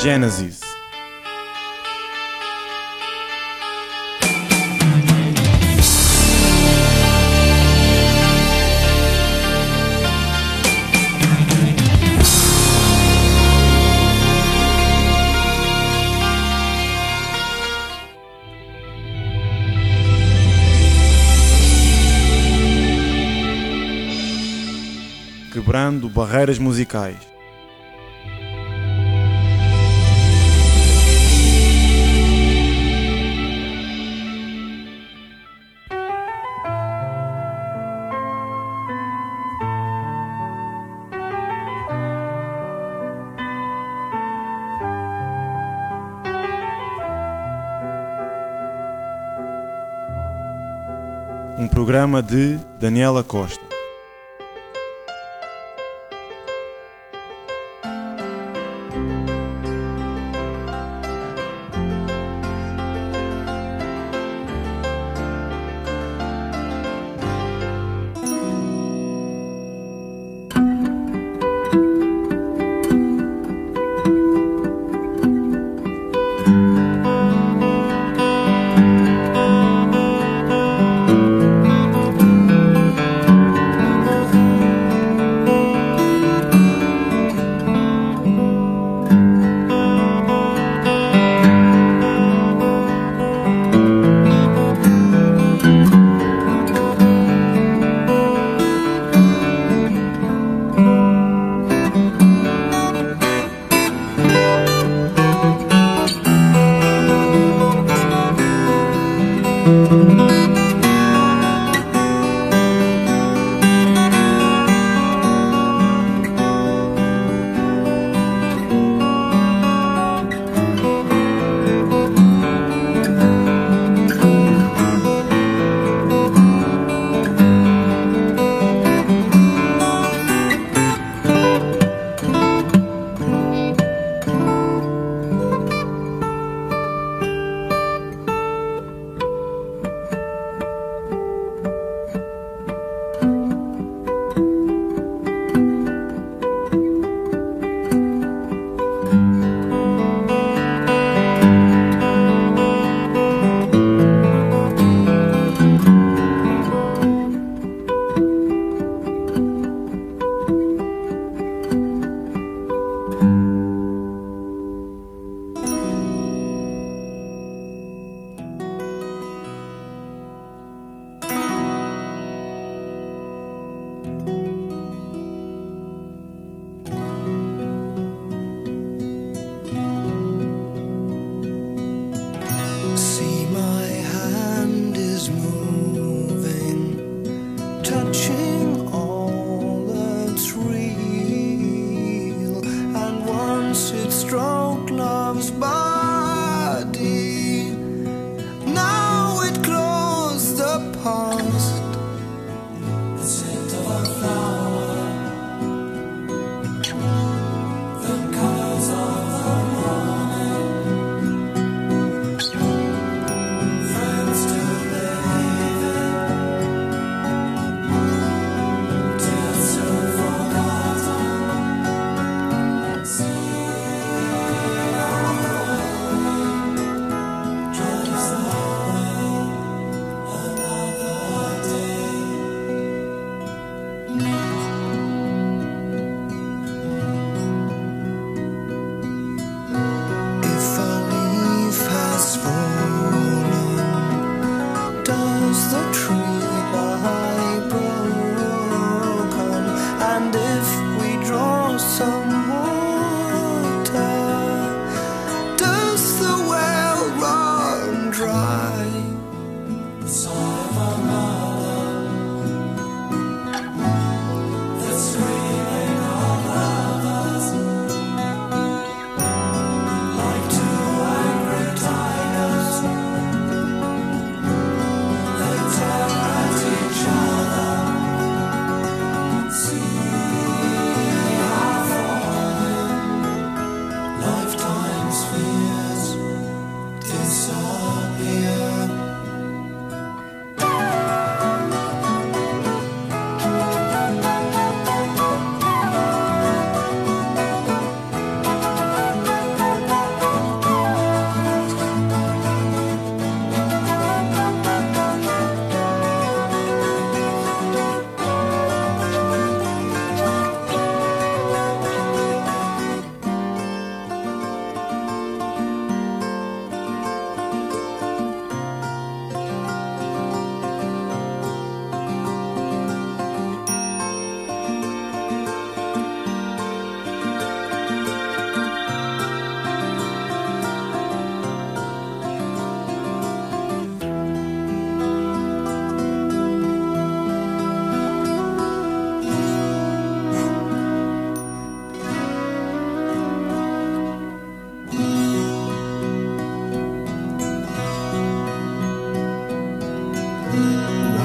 Genesis. Quebrando barreiras musicais. Um programa de Daniela Costa.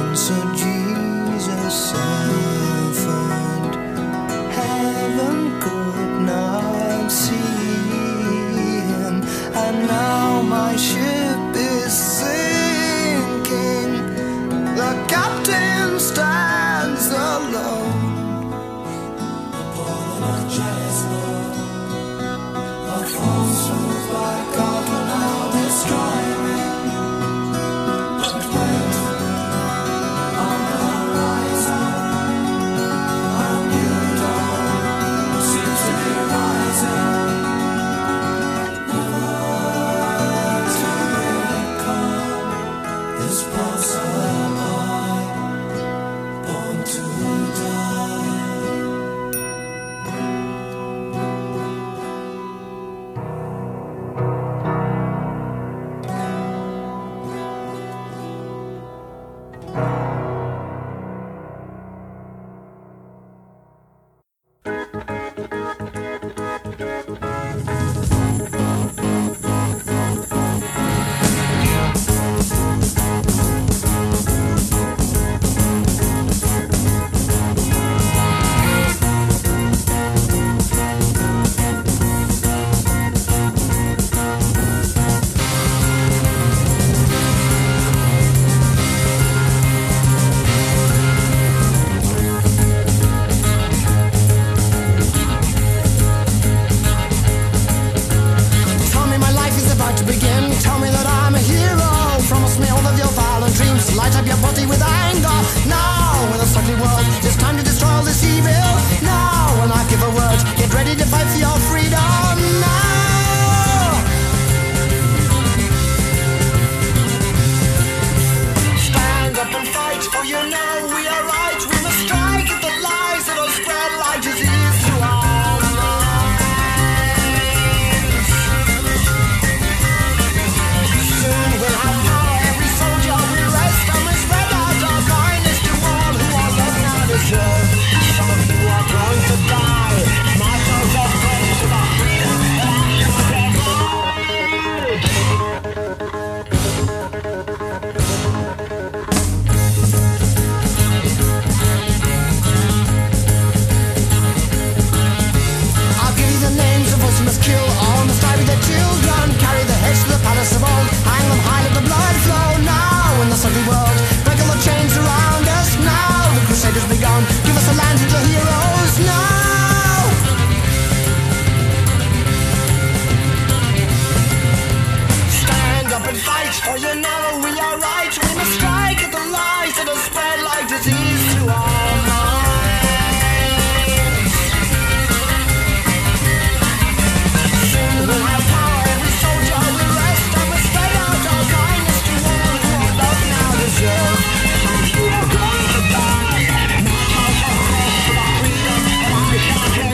So Jesus suffered, heaven could not see him, and now my ship is sinking. The captain stands alone upon a jealous Lord, a false truth by God will now destroy me. But when on the horizon a new dawn seems to be rising, what to become is possible, born to die. Tell me my life is about to begin. Tell me that I'm a hero. Promise me all of your violent dreams. Light up your body with anger. Now, in this ugly world, it's time to destroy all this evil. Now, when I give a word, get ready to fight for your freedom. Now, stand up and fight, for you know we are right. We must strike at the lies that will spread like disease to our minds. Soon we'll have power, every soldier will rest, and we'll spread out our kindness to all who are left now to serve. Some of you are going to die, martyrs of praise to the freedom that I shall I'll give you the names of those who must kill. All must die with their children. Carry their heads to the palace of old. Hang them high, let the blood flow. Now in this ugly world, break all the chains around us. Now the crusade has begun. Give us a land and your heroes now. Stand up and fight, for you know we are right. We must strike at the lies that have spread like disease to our minds. Soon we'll have power, every soldier will rest, and we'll spread out our kindness to all who are loved now deserve. Some of you are going to die, martyrs of praise for the freedom that I shall give.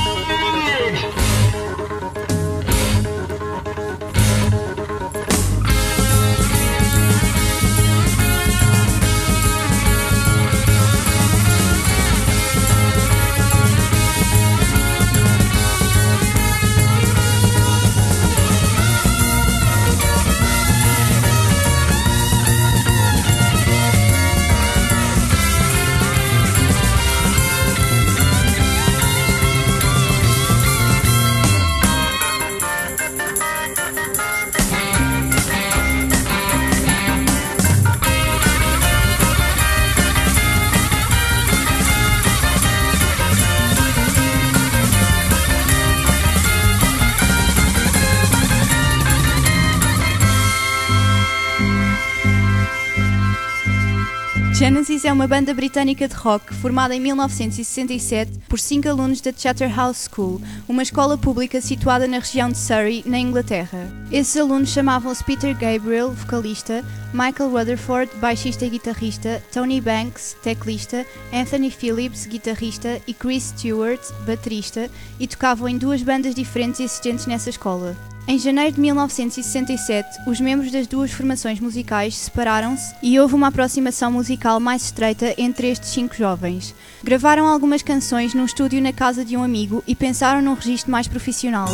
Genesis é uma banda britânica de rock formada em 1967 por 5 alunos da Charterhouse School, uma escola pública situada na região de Surrey, na Inglaterra. Esses alunos chamavam-se Peter Gabriel, vocalista, Michael Rutherford, baixista e guitarrista, Tony Banks, teclista, Anthony Phillips, guitarrista e Chris Stewart, baterista, e tocavam em 2 bandas diferentes existentes nessa escola. Em janeiro de 1967, os membros das 2 formações musicais separaram-se e houve uma aproximação musical mais estreita entre estes 5 jovens. Gravaram algumas canções num estúdio na casa de um amigo e pensaram num registro mais profissional.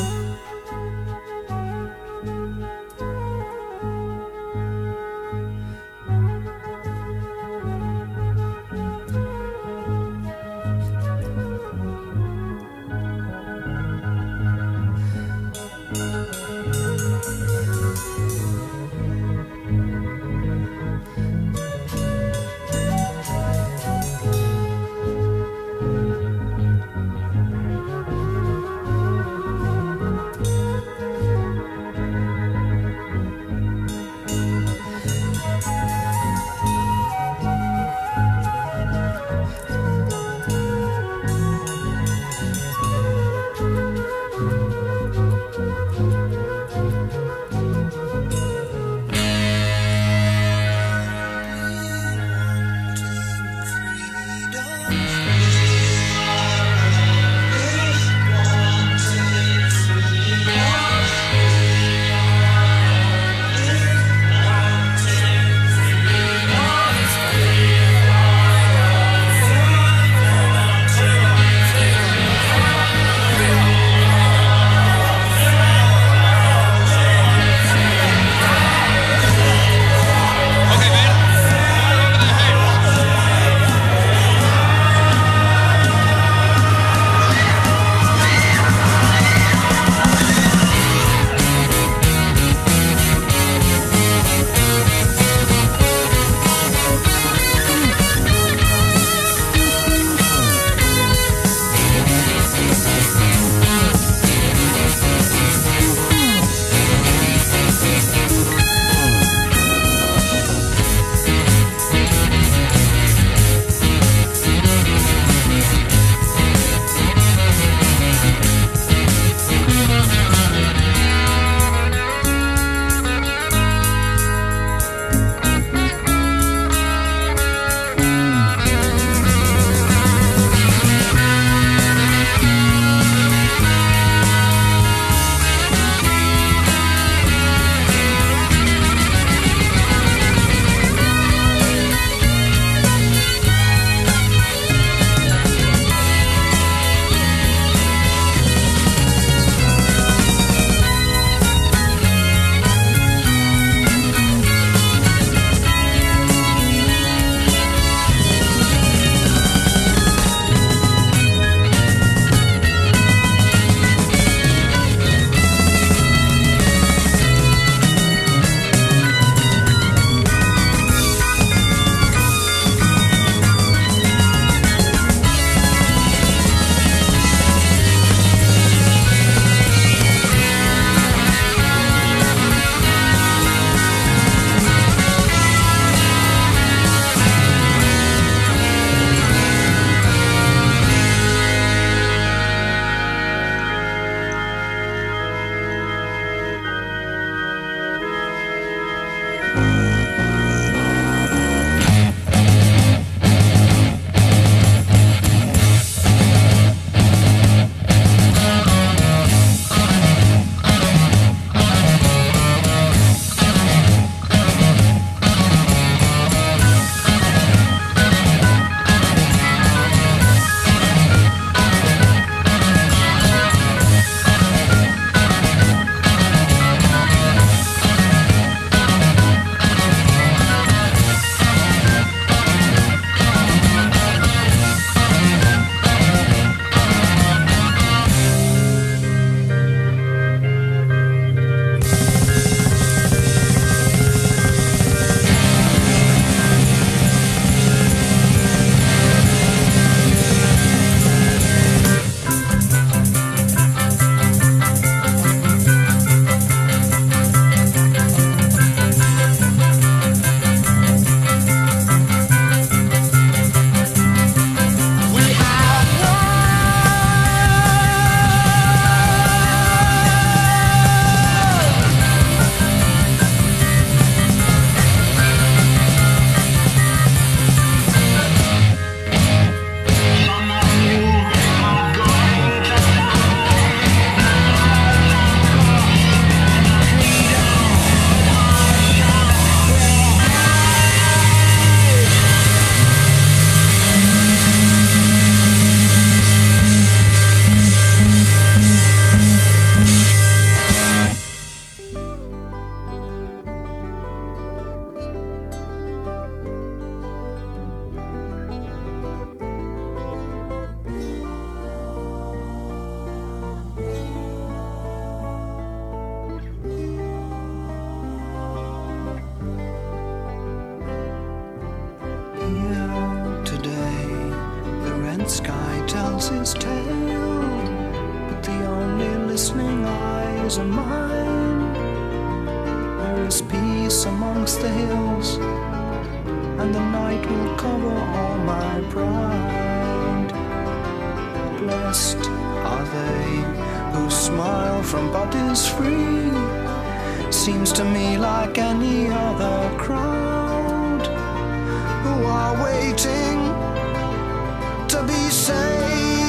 horse's tail, but the only listening eyes are mine. There is peace amongst the hills, and the night will cover all my pride. Blessed are they who smile from bodies free. Seems to me like any other crowd who are waiting to be saved.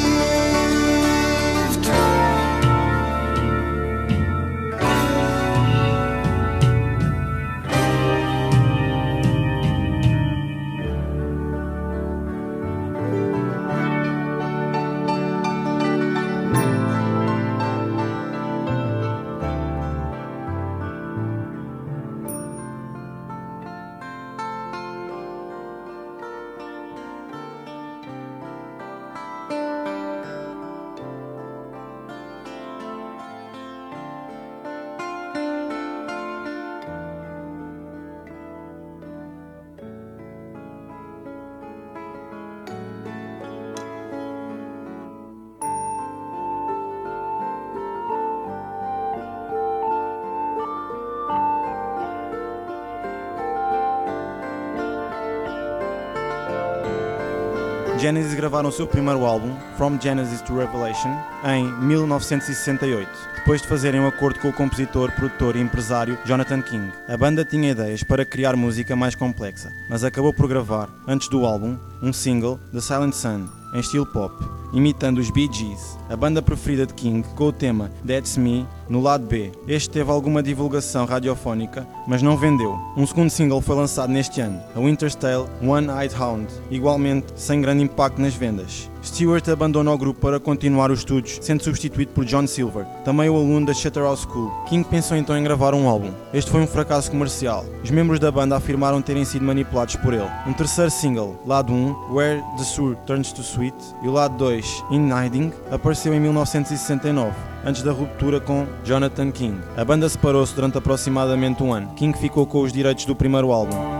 Genesis gravaram o seu primeiro álbum, From Genesis to Revelation, em 1968, depois de fazerem um acordo com o compositor, produtor e empresário Jonathan King. A banda tinha ideias para criar música mais complexa, mas acabou por gravar, antes do álbum, um single, The Silent Sun, em estilo pop, imitando os Bee Gees, a banda preferida de King, com o tema That's Me, no lado B. Este teve alguma divulgação radiofónica, mas não vendeu. Um segundo single foi lançado neste ano, A Winter's Tale, One-Eyed Hound, igualmente sem grande impacto nas vendas. Stewart abandona o grupo para continuar os estudos, sendo substituído por John Silver, também o aluno da Charterhouse School. King pensou então em gravar um álbum. Este foi um fracasso comercial. Os membros da banda afirmaram terem sido manipulados por ele. Um terceiro single, lado 1, Where the Sour Turns to Sweet, e o lado 2, In Hiding, apareceu em 1969, antes da ruptura com Jonathan King. A banda separou-se durante aproximadamente um ano. King ficou com os direitos do primeiro álbum.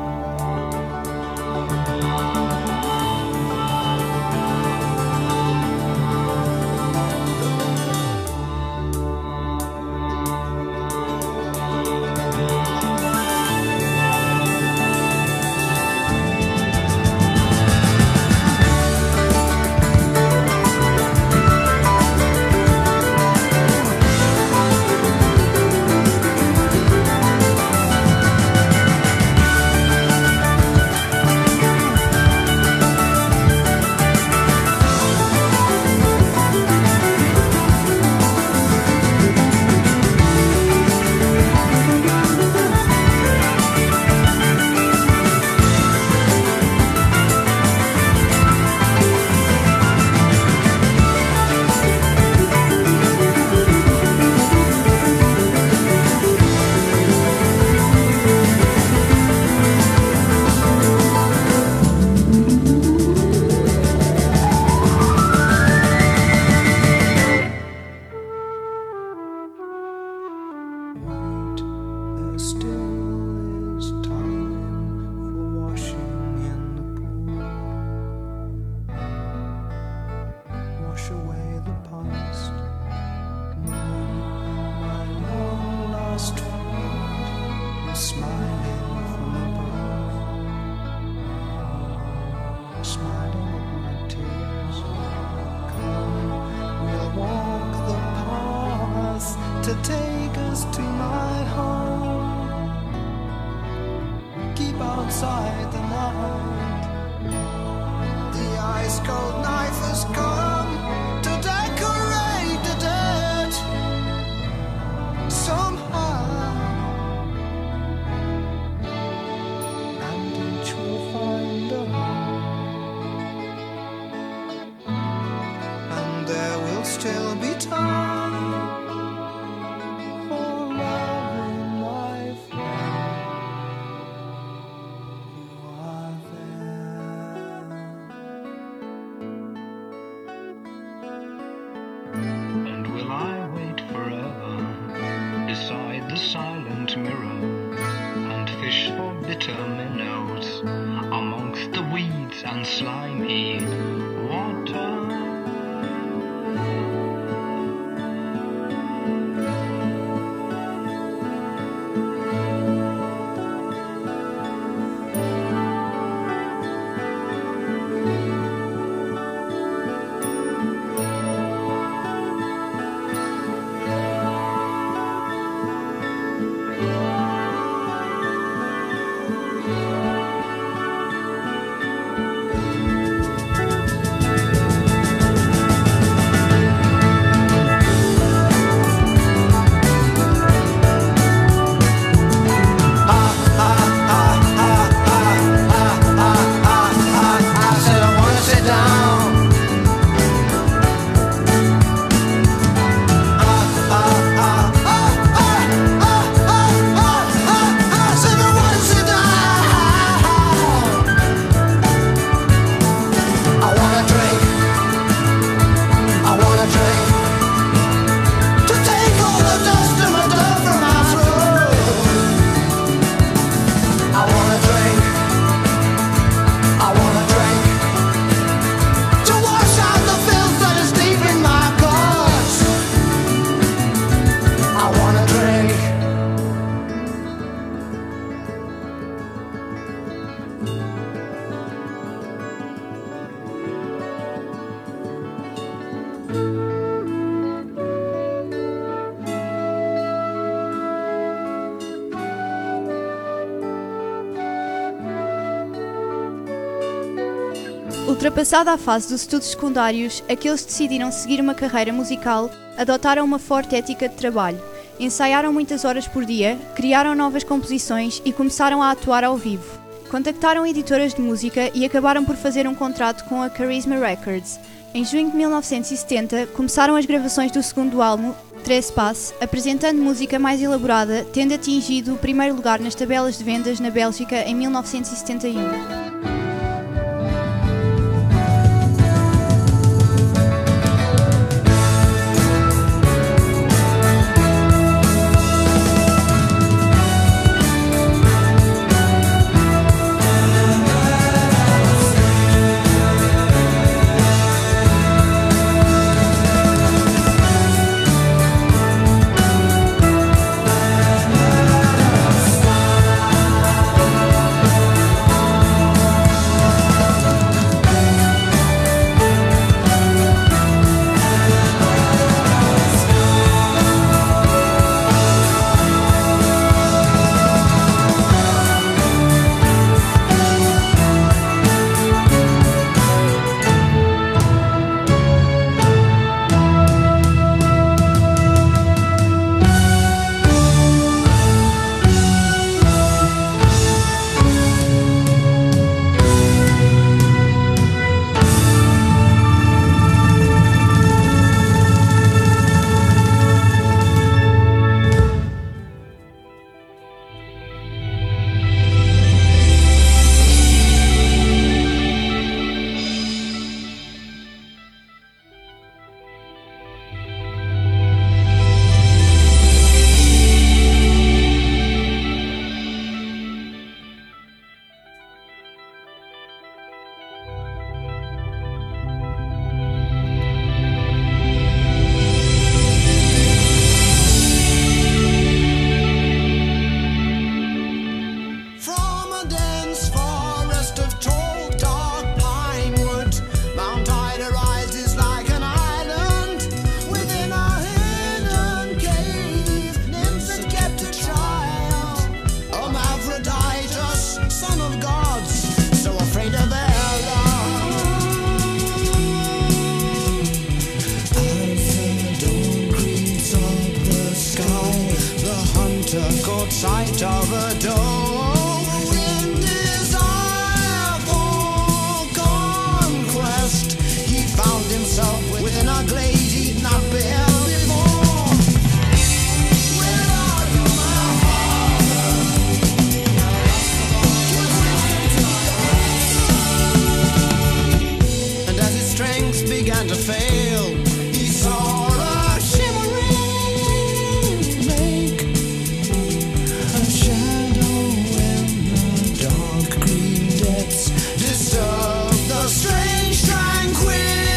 To take us to my home. Keep outside the night. The ice cold knife has come to decorate the dead. Somehow, and each will find a home. And there will still be time. And slimy water. Ultrapassada a fase dos estudos secundários, aqueles que decidiram seguir uma carreira musical adotaram uma forte ética de trabalho, ensaiaram muitas horas por dia, criaram novas composições e começaram a atuar ao vivo. Contactaram editoras de música e acabaram por fazer um contrato com a Charisma Records. Em junho de 1970, começaram as gravações do segundo álbum, Trespass, apresentando música mais elaborada, tendo atingido o primeiro lugar nas tabelas de vendas na Bélgica em 1971. Sight of a door in desire for conquest, he found himself within a glade he'd not beheld before. Where are you, my father? And as his strength began to fail, he saw a shimmering lake, a shadow in the dark green depths disturbed the strange tranquility.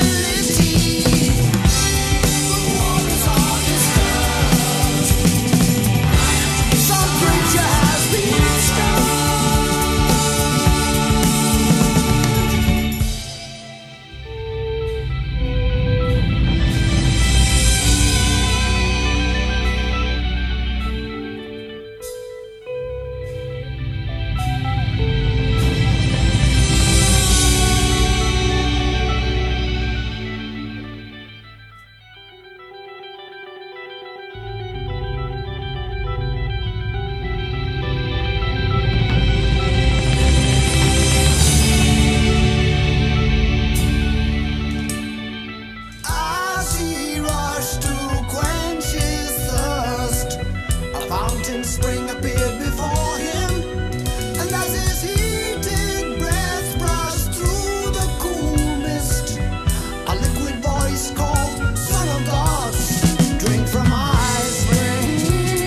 The waters are disturbed. Some creature has been stirred. As he rushed to quench his thirst, a fountain spring appeared before him, and as his heated breath brushed through the cool mist, a liquid voice called, "Son of God, drink from my spring."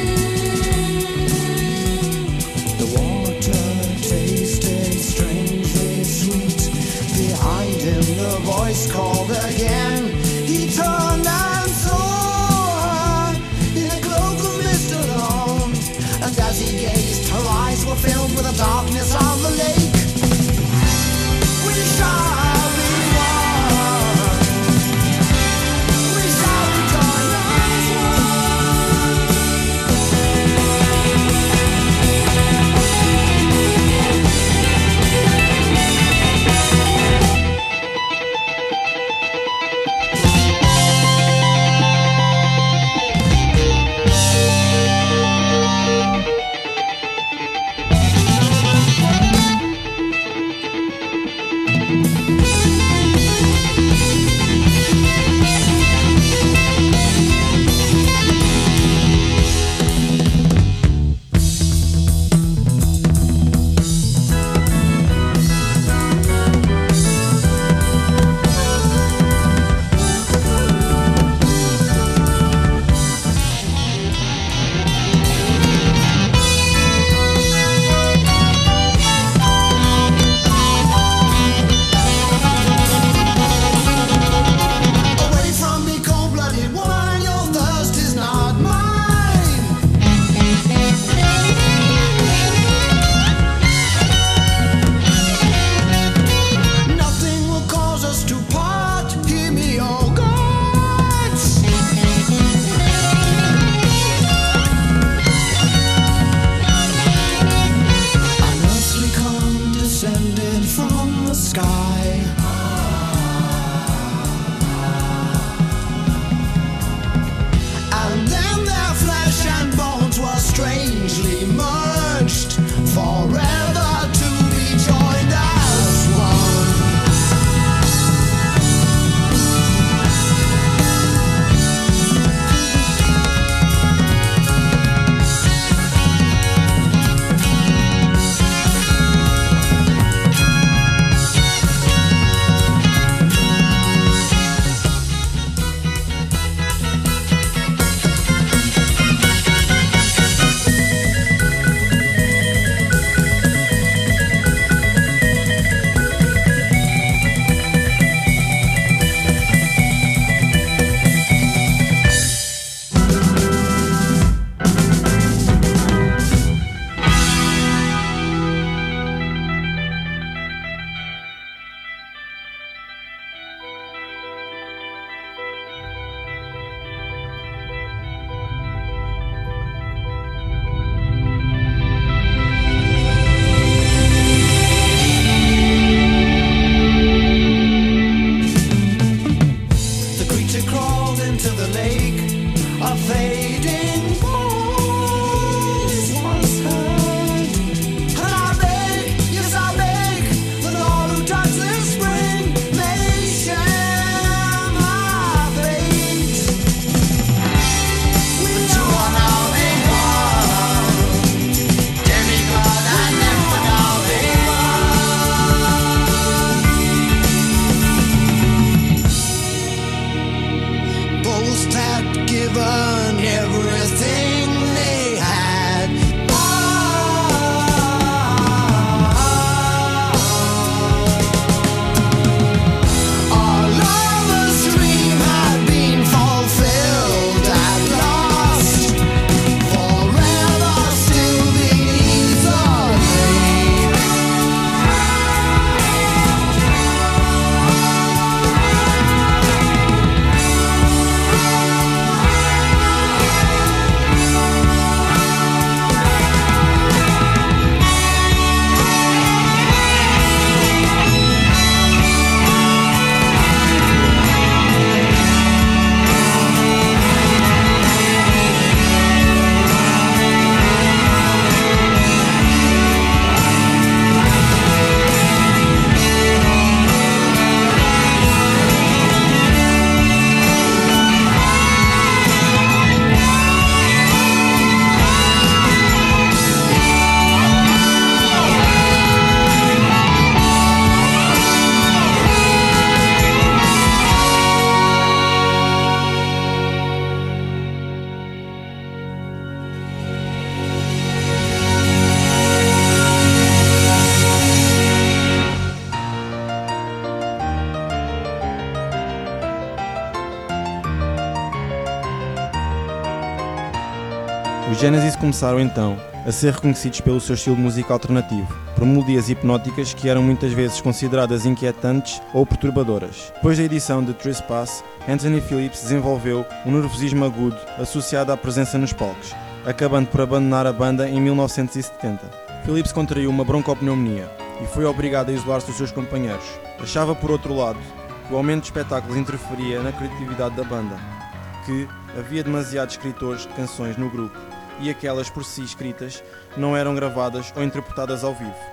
The water tasted strangely sweet. Behind him the voice called again. He turned and saw her in a cloak of mist alone, and as he gazed, her eyes were filled with the darkness of the lake. We shall be one. We shall rejoin as one. Os Genesis começaram então a ser reconhecidos pelo seu estilo de música alternativo, por melodias hipnóticas que eram muitas vezes consideradas inquietantes ou perturbadoras. Depois da edição de Trespass, Anthony Phillips desenvolveu um nervosismo agudo associado à presença nos palcos, acabando por abandonar a banda em 1970. Phillips contraiu uma broncopneumonia e foi obrigado a isolar-se dos seus companheiros. Achava, por outro lado, que o aumento de espetáculos interferia na criatividade da banda, que havia demasiados escritores de canções no grupo e aquelas por si escritas não eram gravadas ou interpretadas ao vivo.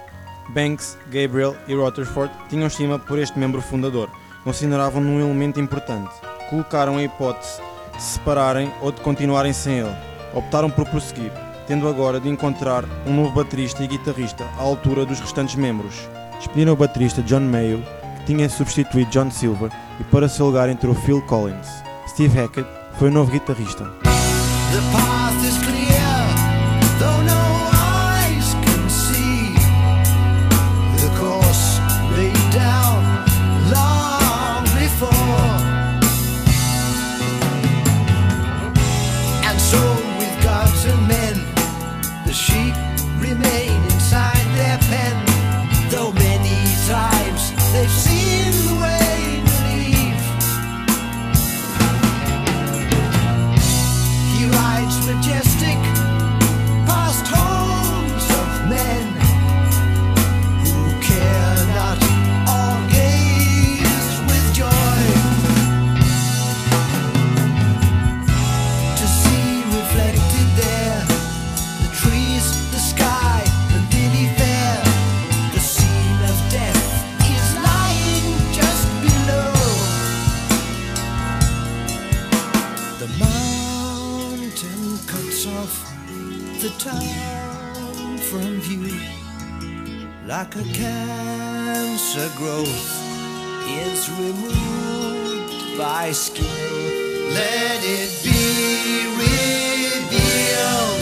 Banks, Gabriel e Rutherford tinham estima por este membro fundador, consideravam-no um elemento importante. Colocaram a hipótese de se separarem ou de continuarem sem ele. Optaram por prosseguir, tendo agora de encontrar um novo baterista e guitarrista à altura dos restantes membros. Despediram o baterista John Mayall, que tinha substituído John Silver, e para seu lugar entrou Phil Collins. Steve Hackett foi o novo guitarrista. The path is clear, though no eyes can see. The course laid down long before. And so with gods and men, the sheep remain inside their pen. Though many times they've seen the way to leave. He rides majestic past homes of men who care not or gaze with joy to see reflected there the trees, the sky, the lily fair. The scene of death is lying just below. The mountain cuts off the town from view, like a cancer growth is removed by skill. Let it be revealed.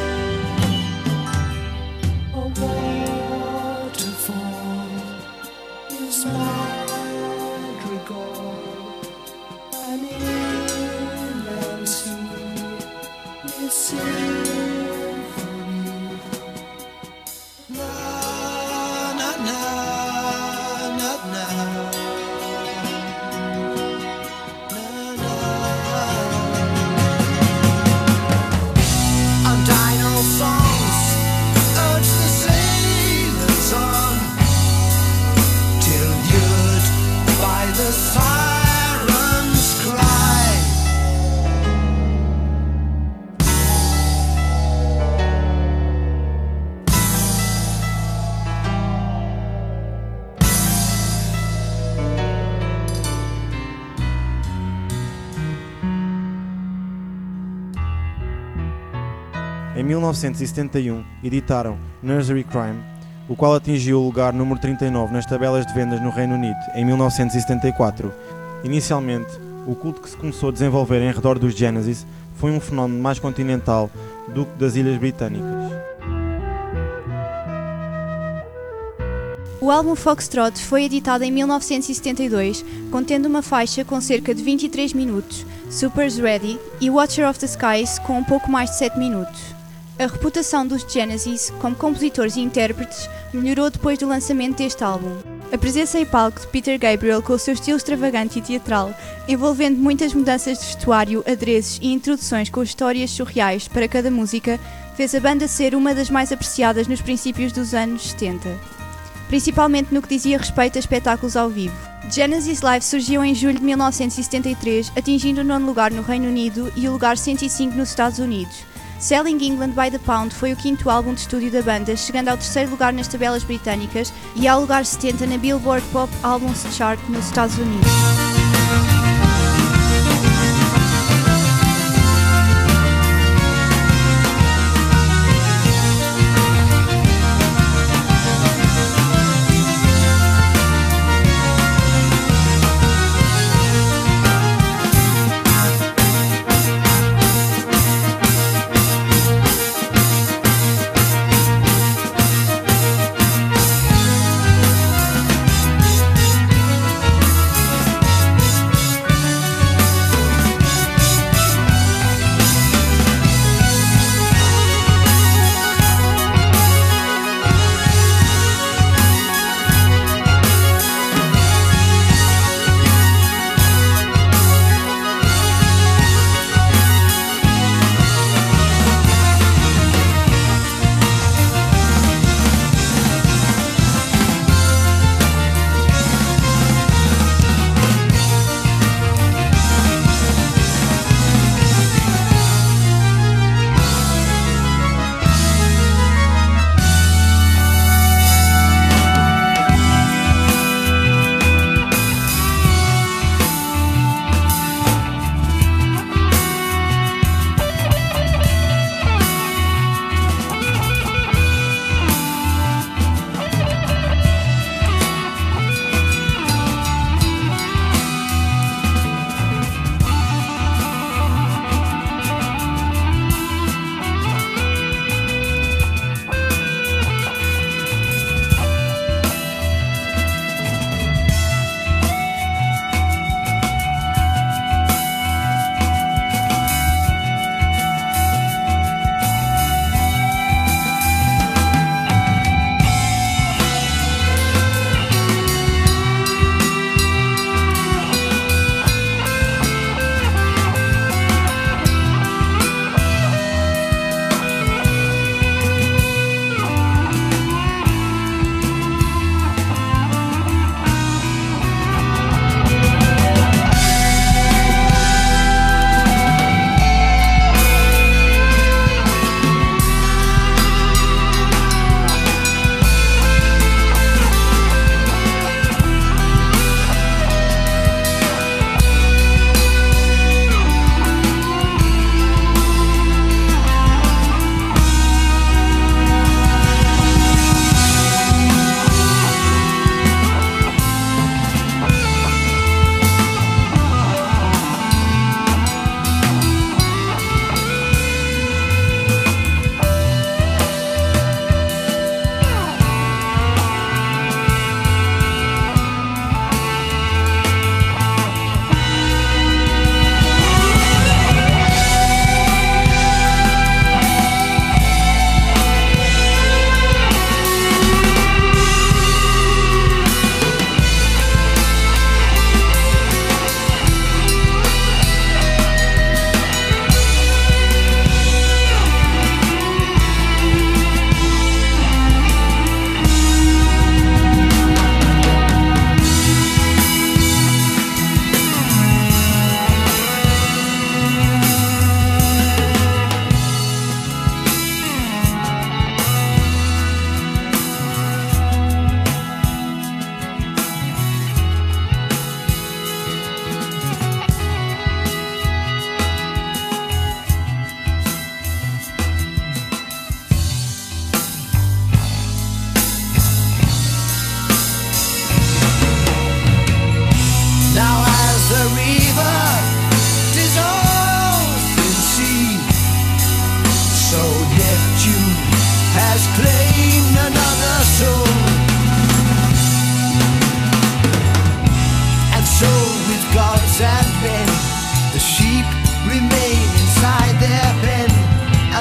A waterfall is madrigal, an inland sea is symphony. Na na na na na. Dino songs urge the sailors on, till lured by the siren's cry. Em 1971, editaram Nursery Crime, o qual atingiu o lugar número 39 nas tabelas de vendas no Reino Unido em 1974. Inicialmente, o culto que se começou a desenvolver em redor dos Genesis foi um fenómeno mais continental do que das Ilhas Britânicas. O álbum Foxtrot foi editado em 1972, contendo uma faixa com cerca de 23 minutos, Super's Ready, e Watcher of the Skies com um pouco mais de 7 minutos. A reputação dos Genesis como compositores e intérpretes melhorou depois do lançamento deste álbum. A presença em palco de Peter Gabriel com o seu estilo extravagante e teatral, envolvendo muitas mudanças de vestuário, adereços e introduções com histórias surreais para cada música, fez a banda ser uma das mais apreciadas nos princípios dos anos 70, principalmente no que dizia respeito a espetáculos ao vivo. Genesis Live surgiu em julho de 1973, atingindo o 9º lugar no Reino Unido e o lugar 105 nos Estados Unidos. Selling England by the Pound foi o 5º álbum de estúdio da banda, chegando ao 3º lugar nas tabelas britânicas e ao lugar 70 na Billboard Pop Albums Chart nos Estados Unidos.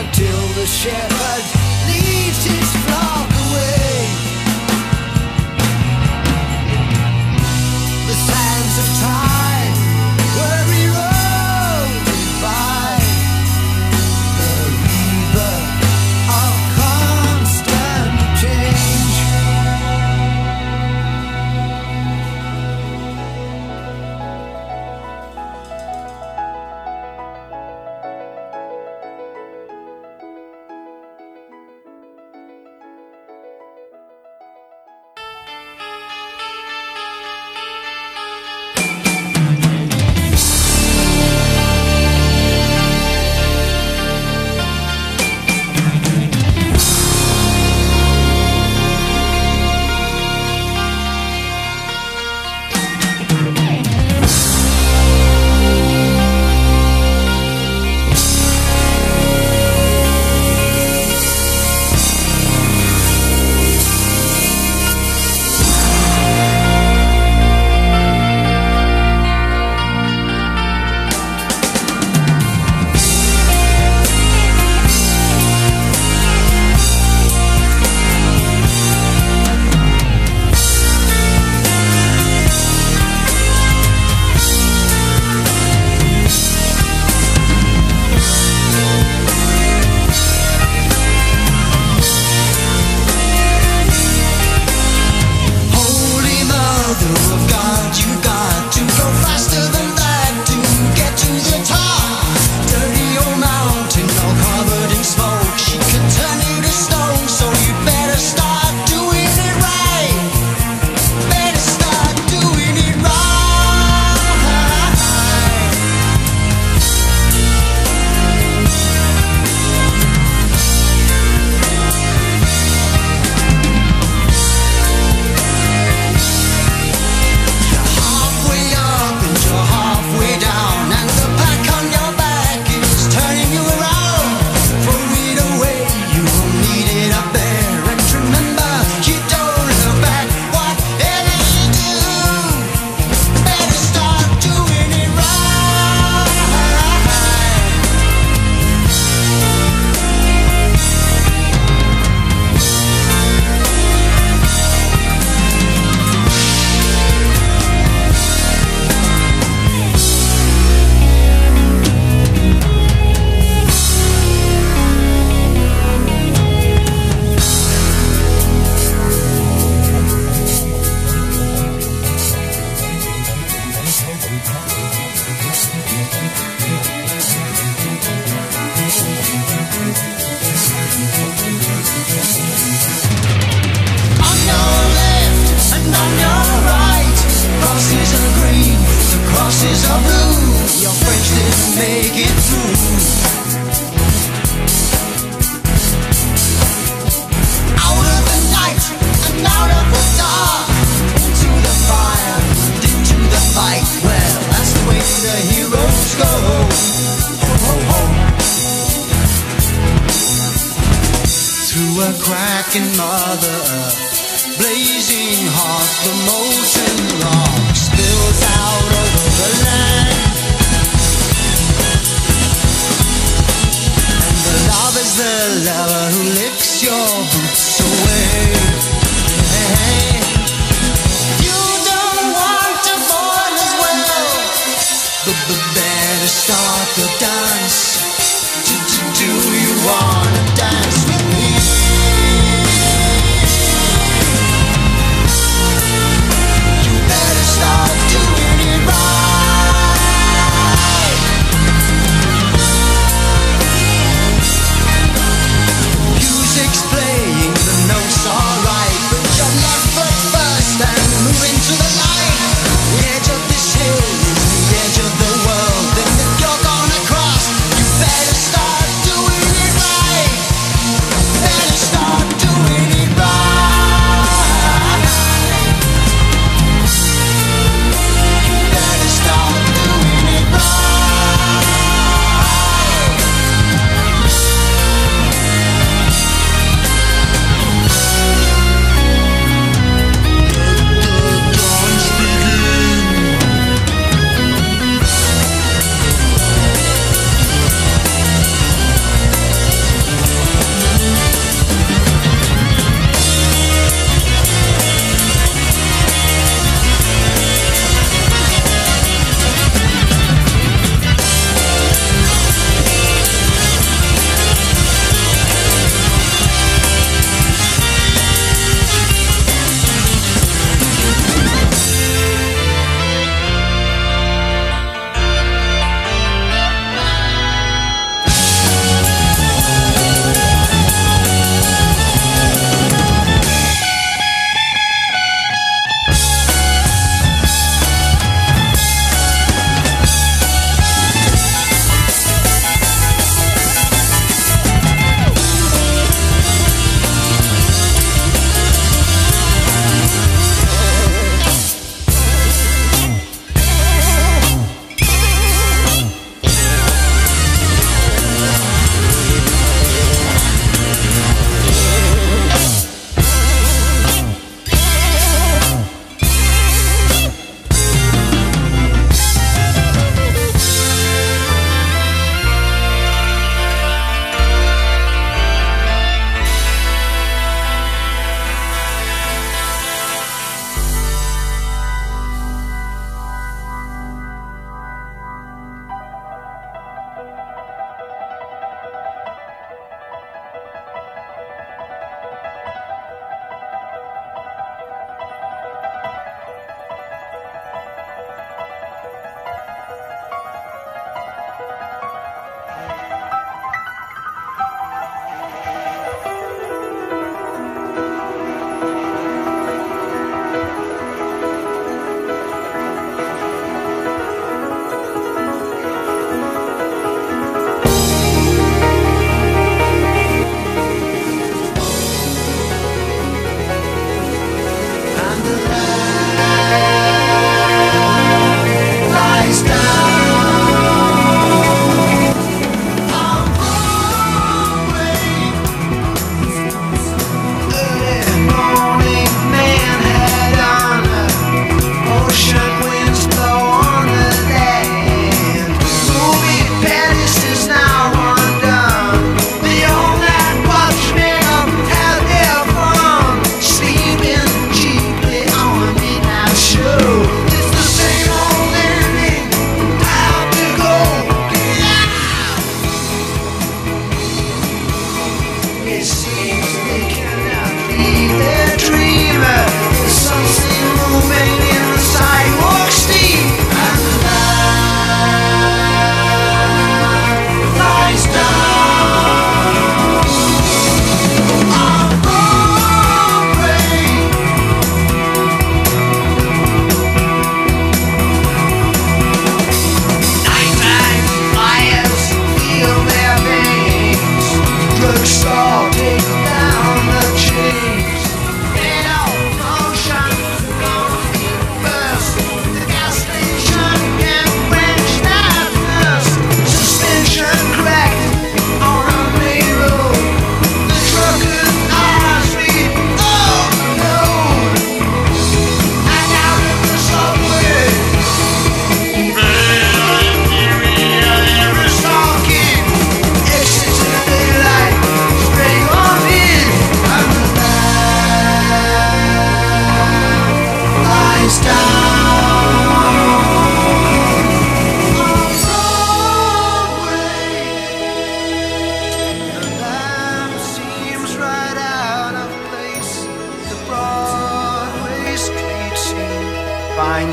till the shepherd leads his flock away. The sands of time were eroded by the river of constant change. a cracking Mother Earth, blazing hot, the molten rock spills out over the land. And the love is the lover who licks your boots away. Hey, you don't want to fall as well, but better start the dance. Do you wanna dance with me? You better start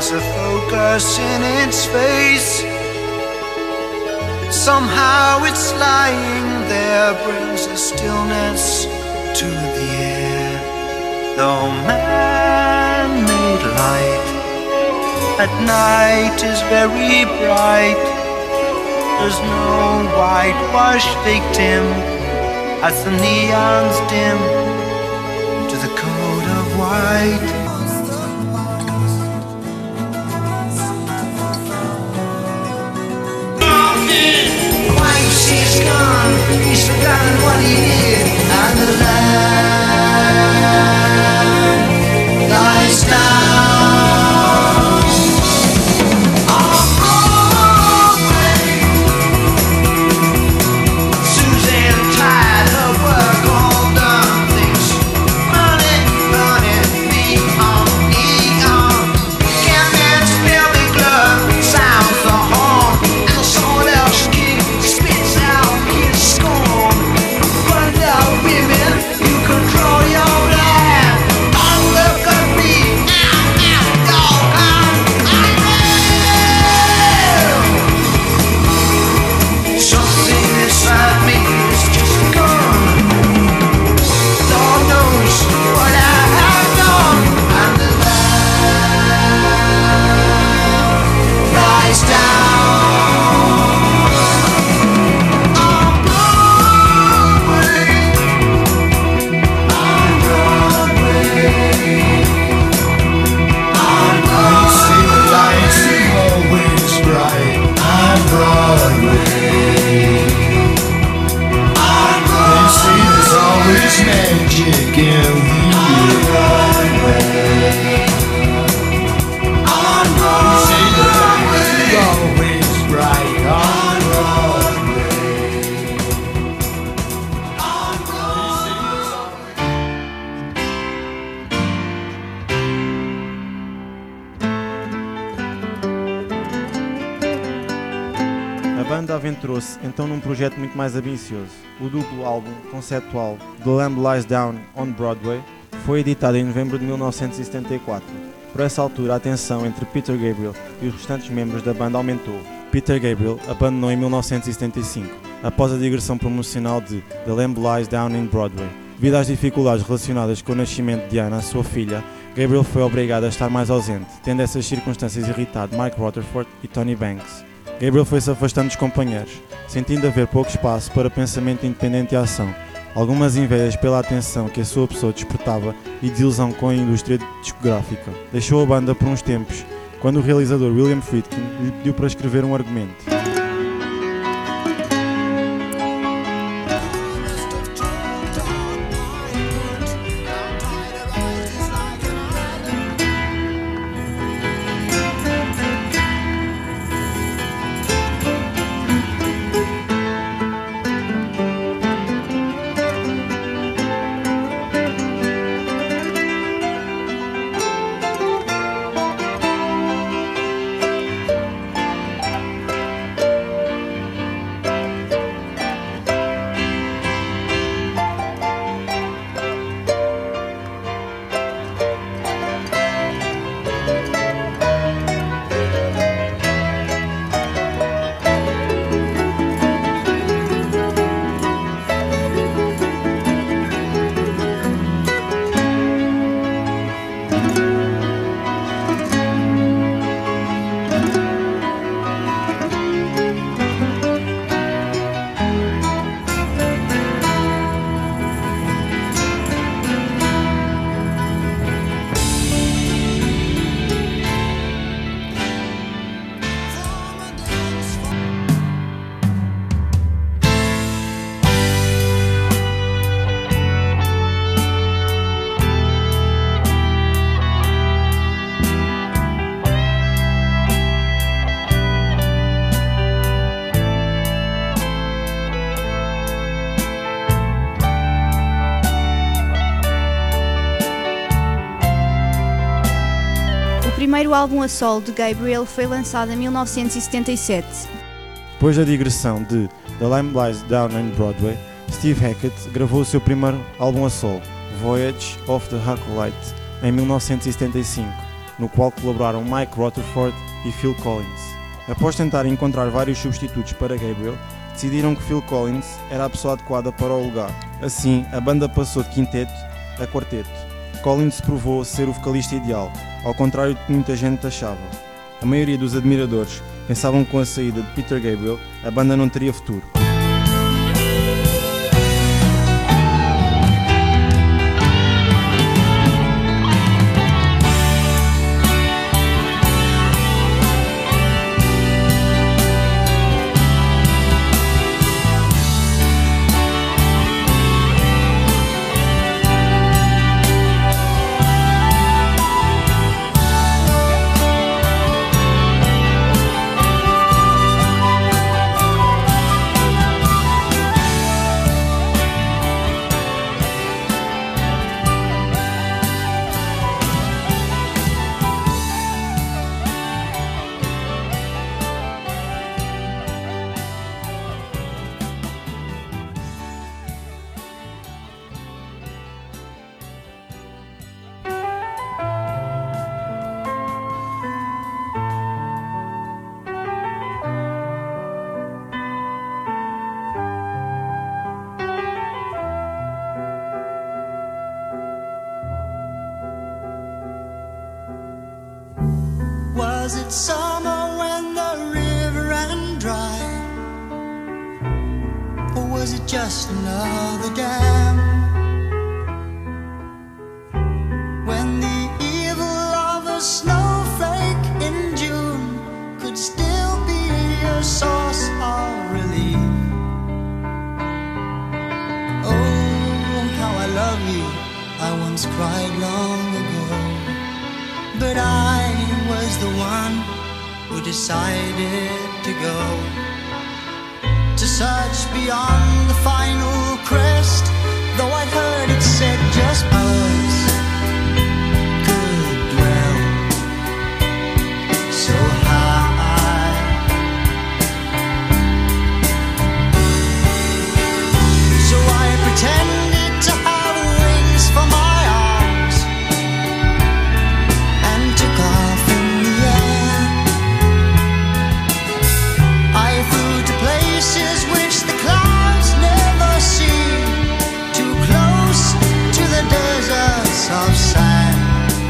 There's a focus in its face. Somehow it's lying there, brings a stillness to the air. Though man-made light at night is very bright, there's no whitewashed victim as the neons dim to the code of white. He's gone, he's forgotten what he did, and the land lies down on Broadway. Susan tired, her work all done, things running, neon, can't man smell the glove, sounds the horn, and someone else spits out his scorn. But now, women, you control your land. Don't look at me, dog, I'm real. Something inside me is just gone. Lord knows what I have done, and the land lies down. Magic in the Broadway. On Broadway. Always bright on Broadway. On A banda aventurou-se então num projeto muito mais ambicioso. O duplo álbum conceptual The Lamb Lies Down on Broadway foi editado em novembro de 1974. Por essa altura, a tensão entre Peter Gabriel e os restantes membros da banda aumentou. Peter Gabriel abandonou em 1975, após a digressão promocional de The Lamb Lies Down in Broadway. Devido às dificuldades relacionadas com o nascimento de Anna, sua filha, Gabriel foi obrigado a estar mais ausente, tendo essas circunstâncias irritado Mike Rutherford e Tony Banks. Gabriel foi-se afastando dos companheiros, sentindo haver pouco espaço para pensamento independente e ação, algumas invejas pela atenção que a sua pessoa despertava e desilusão com a indústria discográfica. Deixou a banda por uns tempos, quando o realizador William Friedkin lhe pediu para escrever um argumento. O primeiro álbum a solo de Gabriel foi lançado em 1977. Depois da digressão de The Lamb Lies Down on Broadway, Steve Hackett gravou o seu primeiro álbum a solo, Voyage of the Acolyte, em 1975. no qual colaboraram Mike Rutherford e Phil Collins. Após tentar encontrar vários substitutos para Gabriel, decidiram que Phil Collins era a pessoa adequada para o lugar. Assim, a banda passou de quinteto a quarteto. Collins provou ser o vocalista ideal, ao contrário do que muita gente achava. A maioria dos admiradores pensavam que com a saída de Peter Gabriel, a banda não teria futuro. Was it summer when the river ran dry? Or was it just another dam? When the evil of a snowflake in June could still be a source of relief. Oh, how I love you, I once cried long ago. But I was the one who decided to go to search beyond the final crest. Though I'd heard it said just birds could dwell so high. So I pretended to have wings for my arms and took off in the air. I flew to places which the clouds never see, too close to the deserts of sand,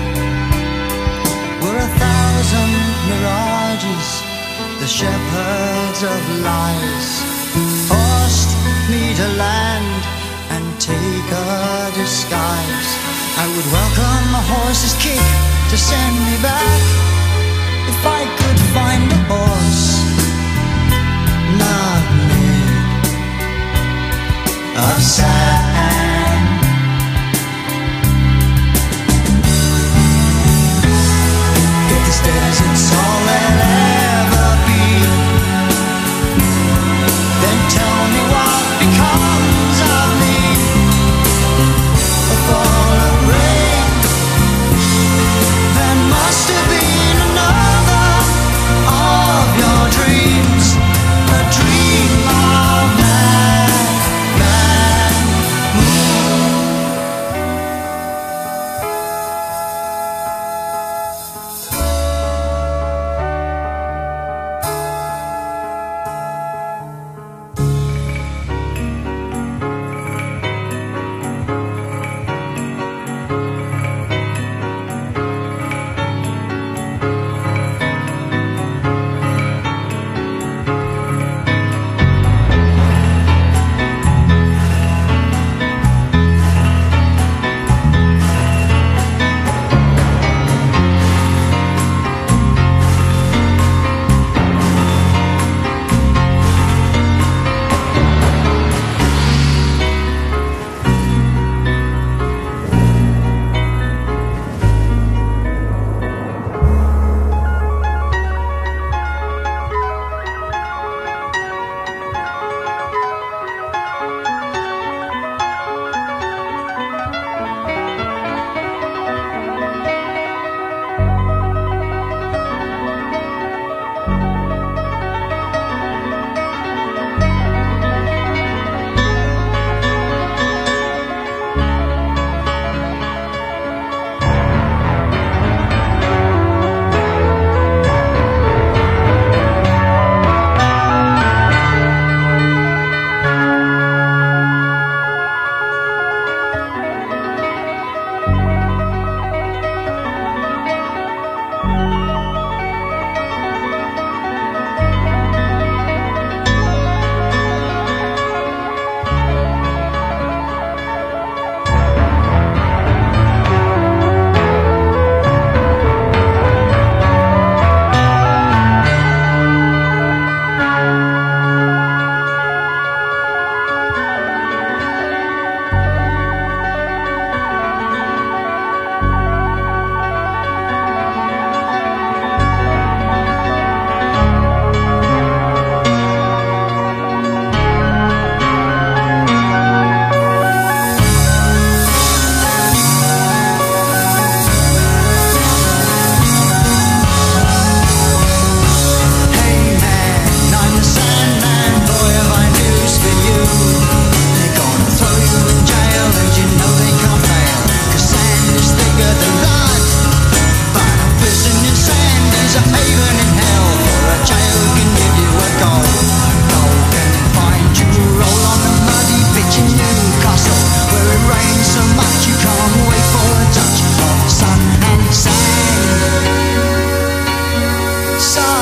where 1,000 mirages, the shepherds of lies, forced me to land and take a disguise. I would welcome a horse's kick to send me back, if I could find a horse not made of sand. If this desert's all there'll ever be, then tell me what becomes of me. A fall of rain, there must have been another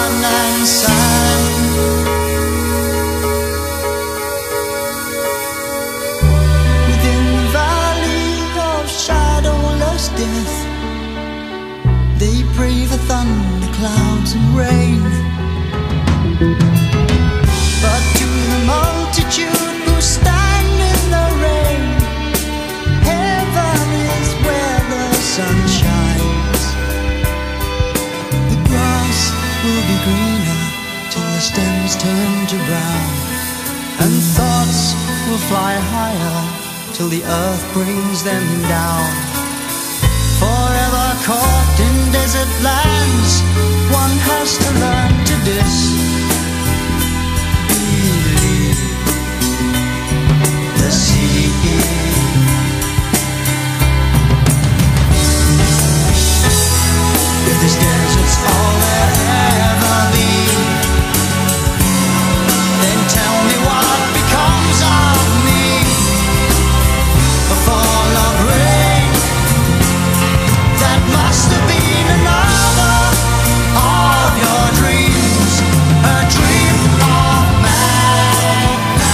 sun and sand. Within the valley of shadowless death, they pray for thunder, clouds and rain. But to the multitude who stand in the rain, heaven is where the sun shines. The grass will be greener till the stems turn to brown, and thoughts will fly higher till the earth brings them down. Forever caught in desert lands, one has to learn to disbelieve the sea. If this desert's all there'll ever be, then tell me what becomes of me. A fall of rain, that must have been another of your dreams, a dream of man.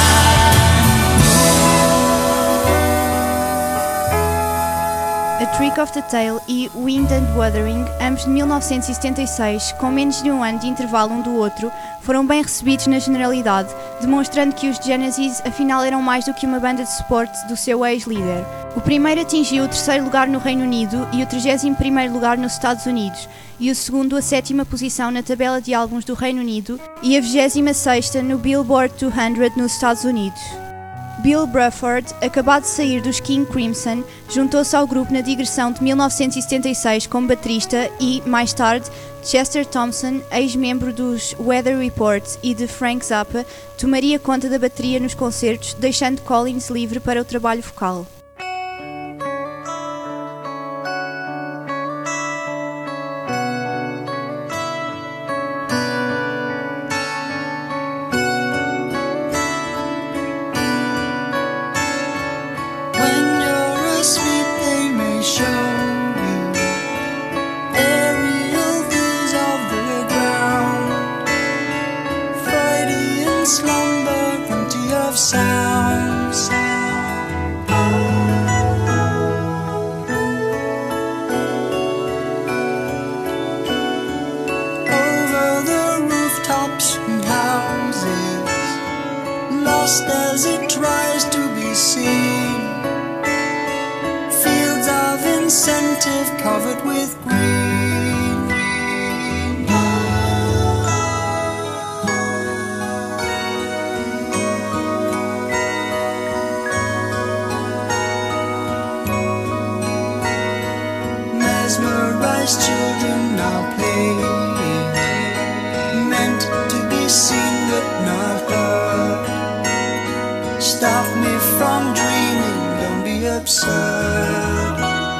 A Trick of the Tail e Wind and Wuthering, ambos de 1976, com menos de um ano de intervalo um do outro, foram bem recebidos na generalidade, demonstrando que os Genesis afinal eram mais do que uma banda de suporte do seu ex-líder. O primeiro atingiu o 3º lugar no Reino Unido e o 31º lugar nos Estados Unidos, e o segundo a 7ª posição na tabela de álbuns do Reino Unido e a 26ª no Billboard 200 nos Estados Unidos. Bill Bruford, acabado de sair dos King Crimson, juntou-se ao grupo na digressão de 1976 como baterista e, mais tarde, Chester Thompson, ex-membro dos Weather Report e de Frank Zappa, tomaria conta da bateria nos concertos, deixando Collins livre para o trabalho vocal. Slumber empty of sound. Over the rooftops and houses, lost as it tries to be seen. Fields of incentive covered with green. Mesmerized children now playing, meant to be seen but not heard. Stop me from dreaming, don't be absurd.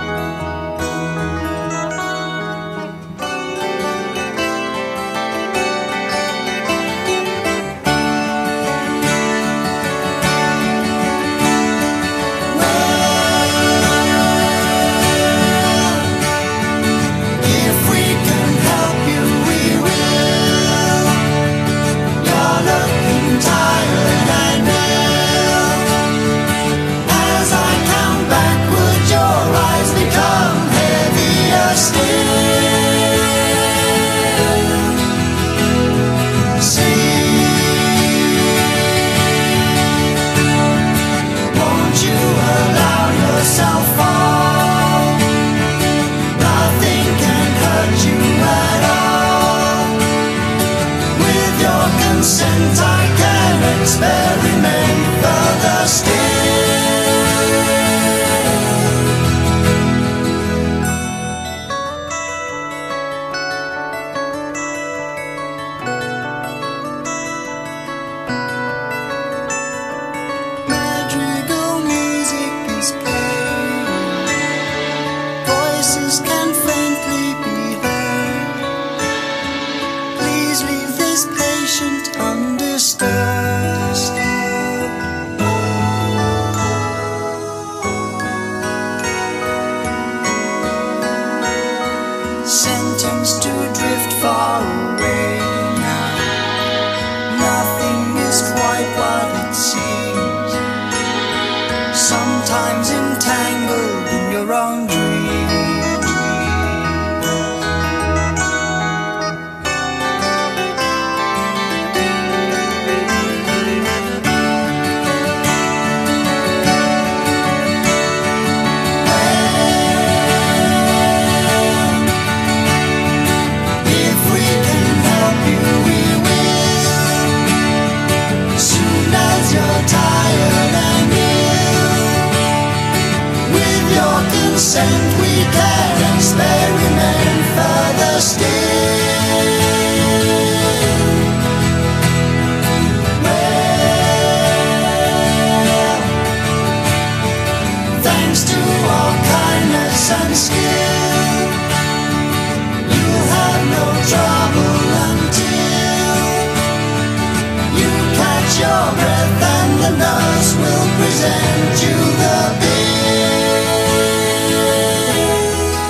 I can experiment further still. Madrigal music is playing, voices can faintly be heard. Please leave this patient undisturbed. Sentenced to drift far away. consent we care and spare remain further still. Well, thanks to all kindness and skill, you'll have no trouble until you catch your breath and the nurse will present you the bill.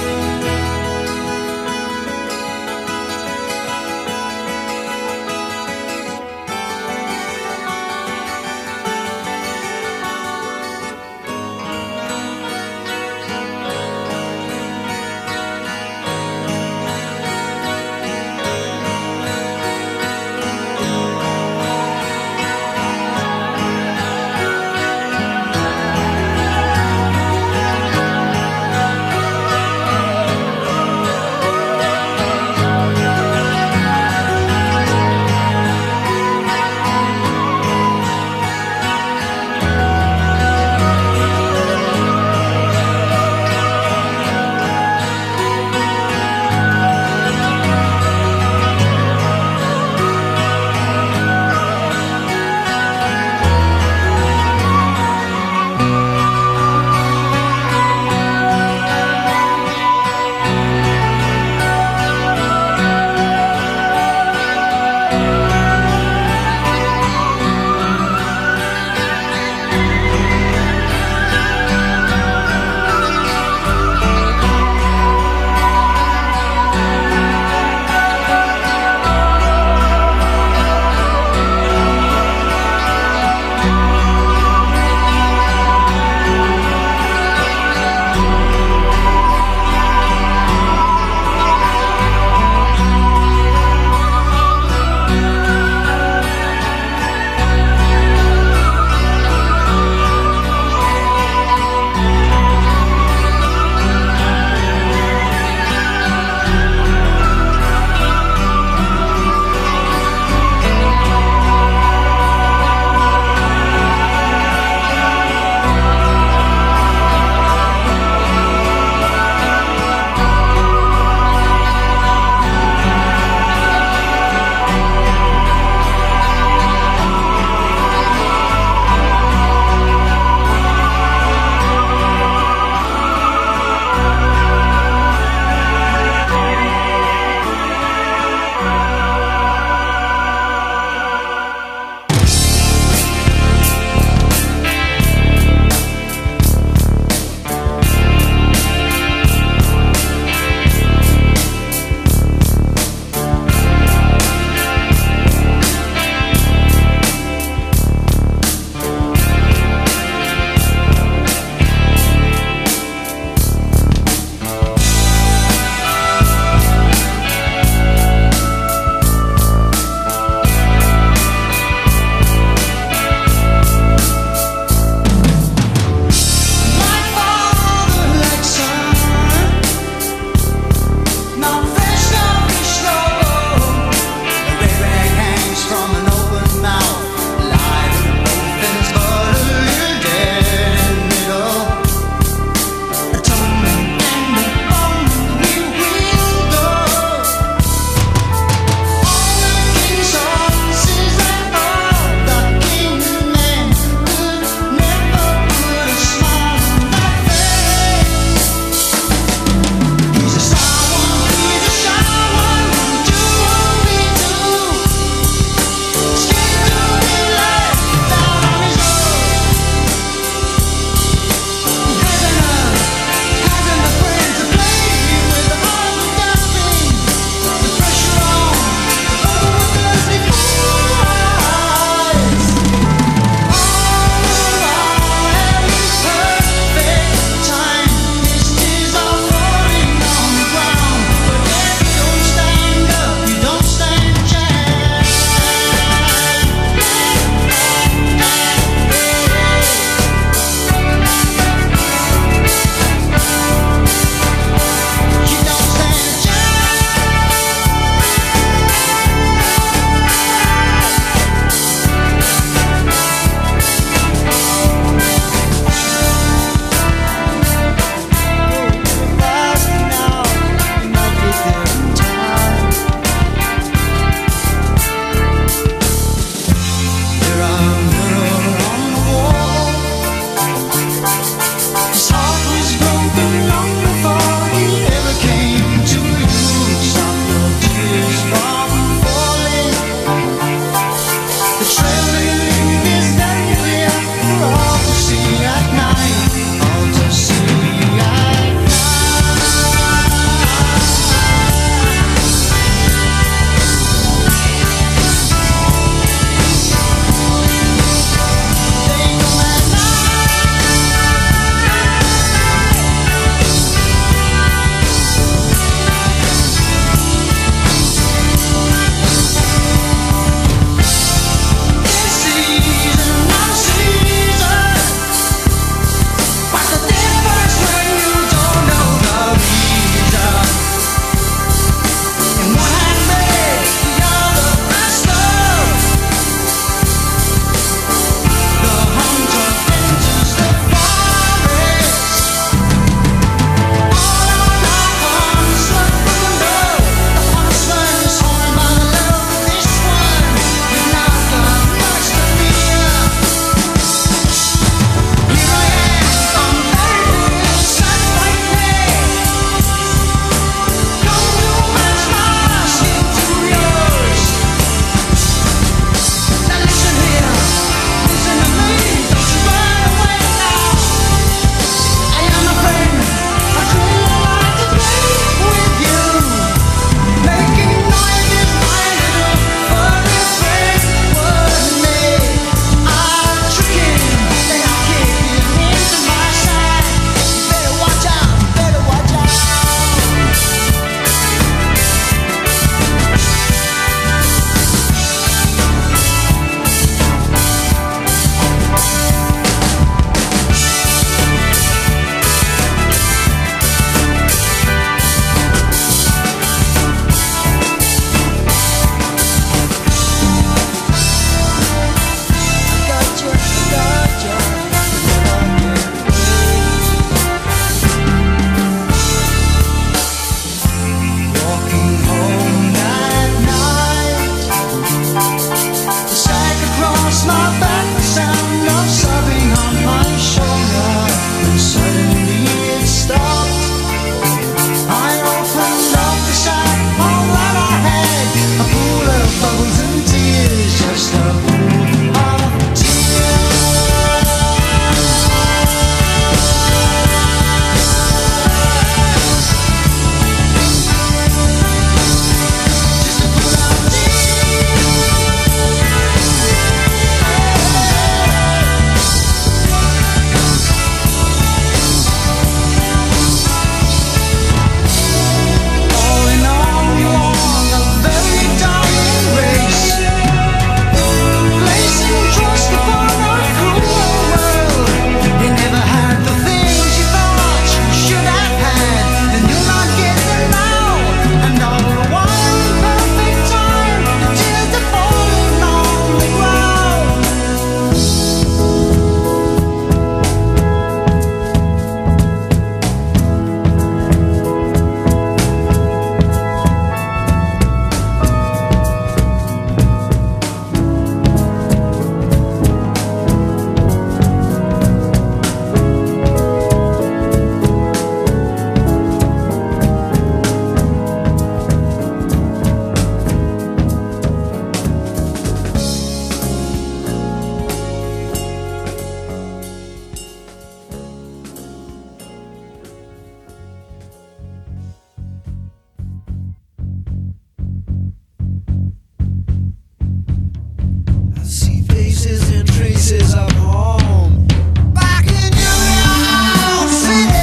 faces and traces of home. Back in New York City.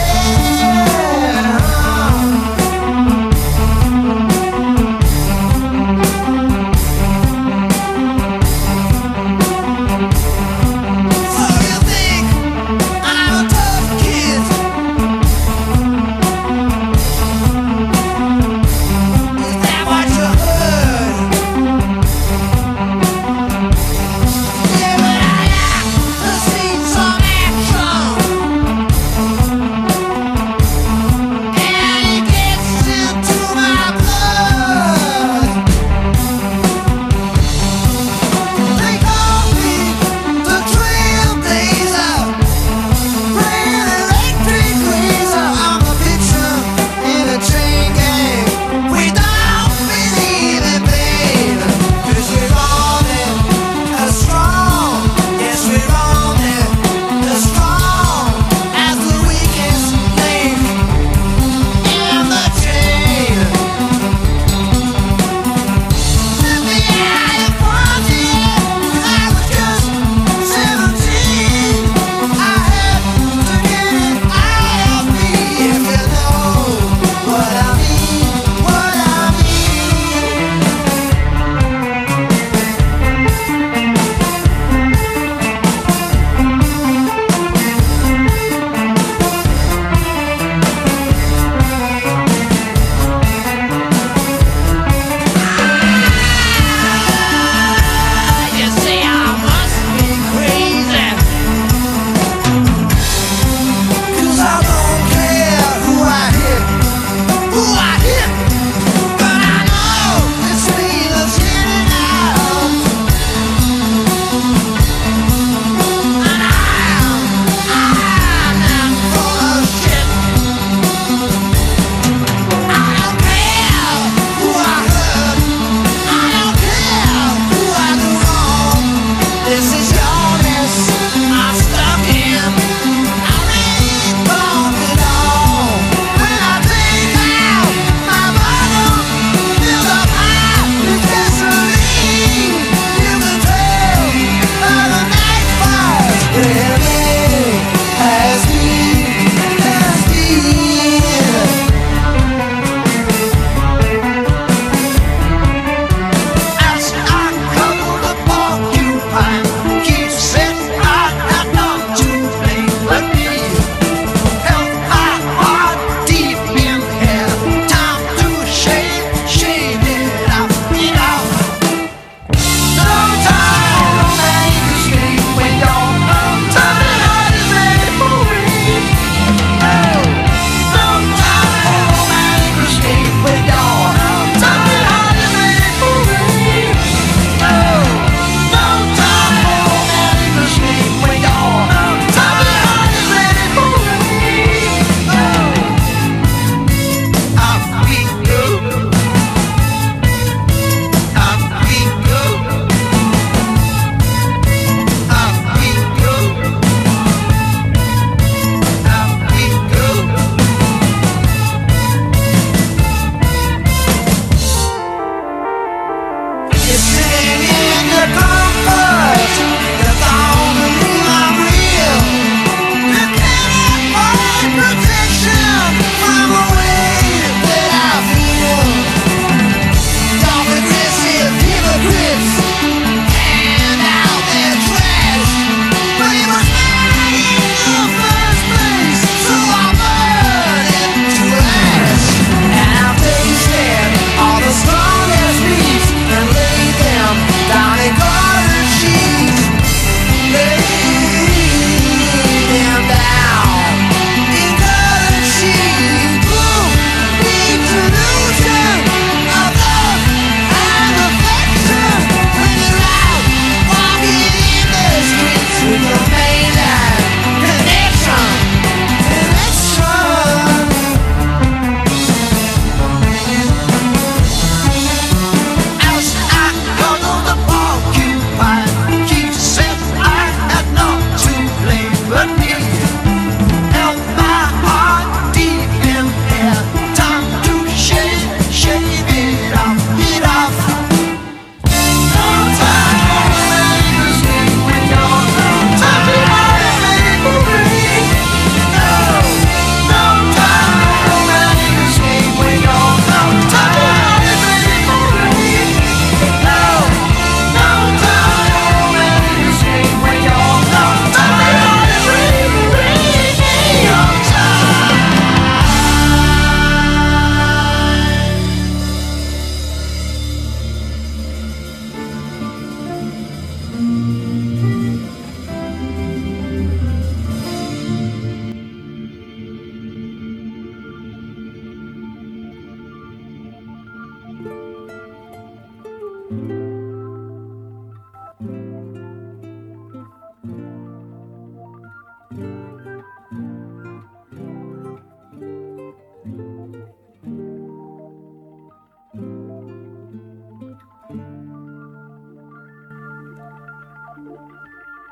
So you think I'm a tough kid? Is that what you heard? Yeah, but I am the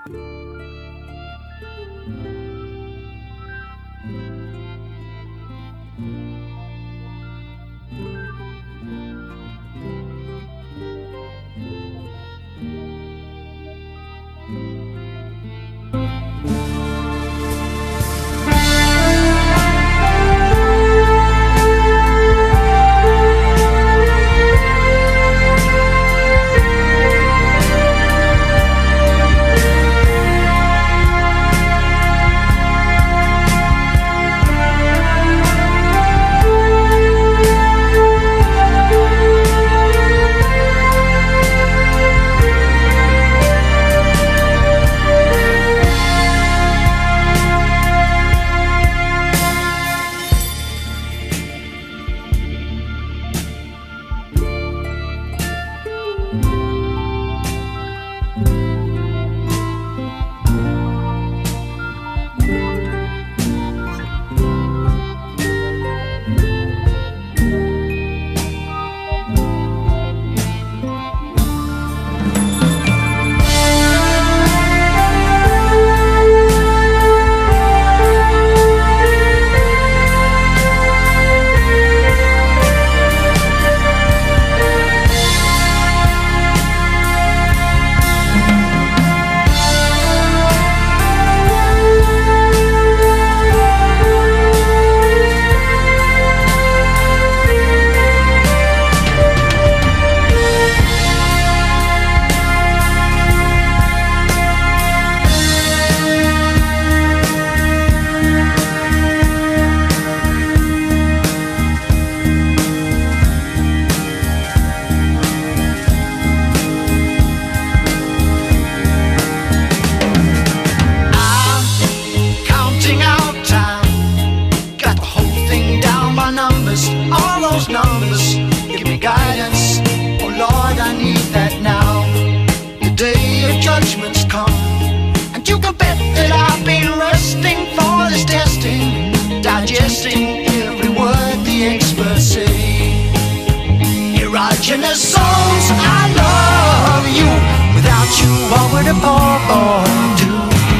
Erogenous songs, I love you. Without you, what would a poor boy do?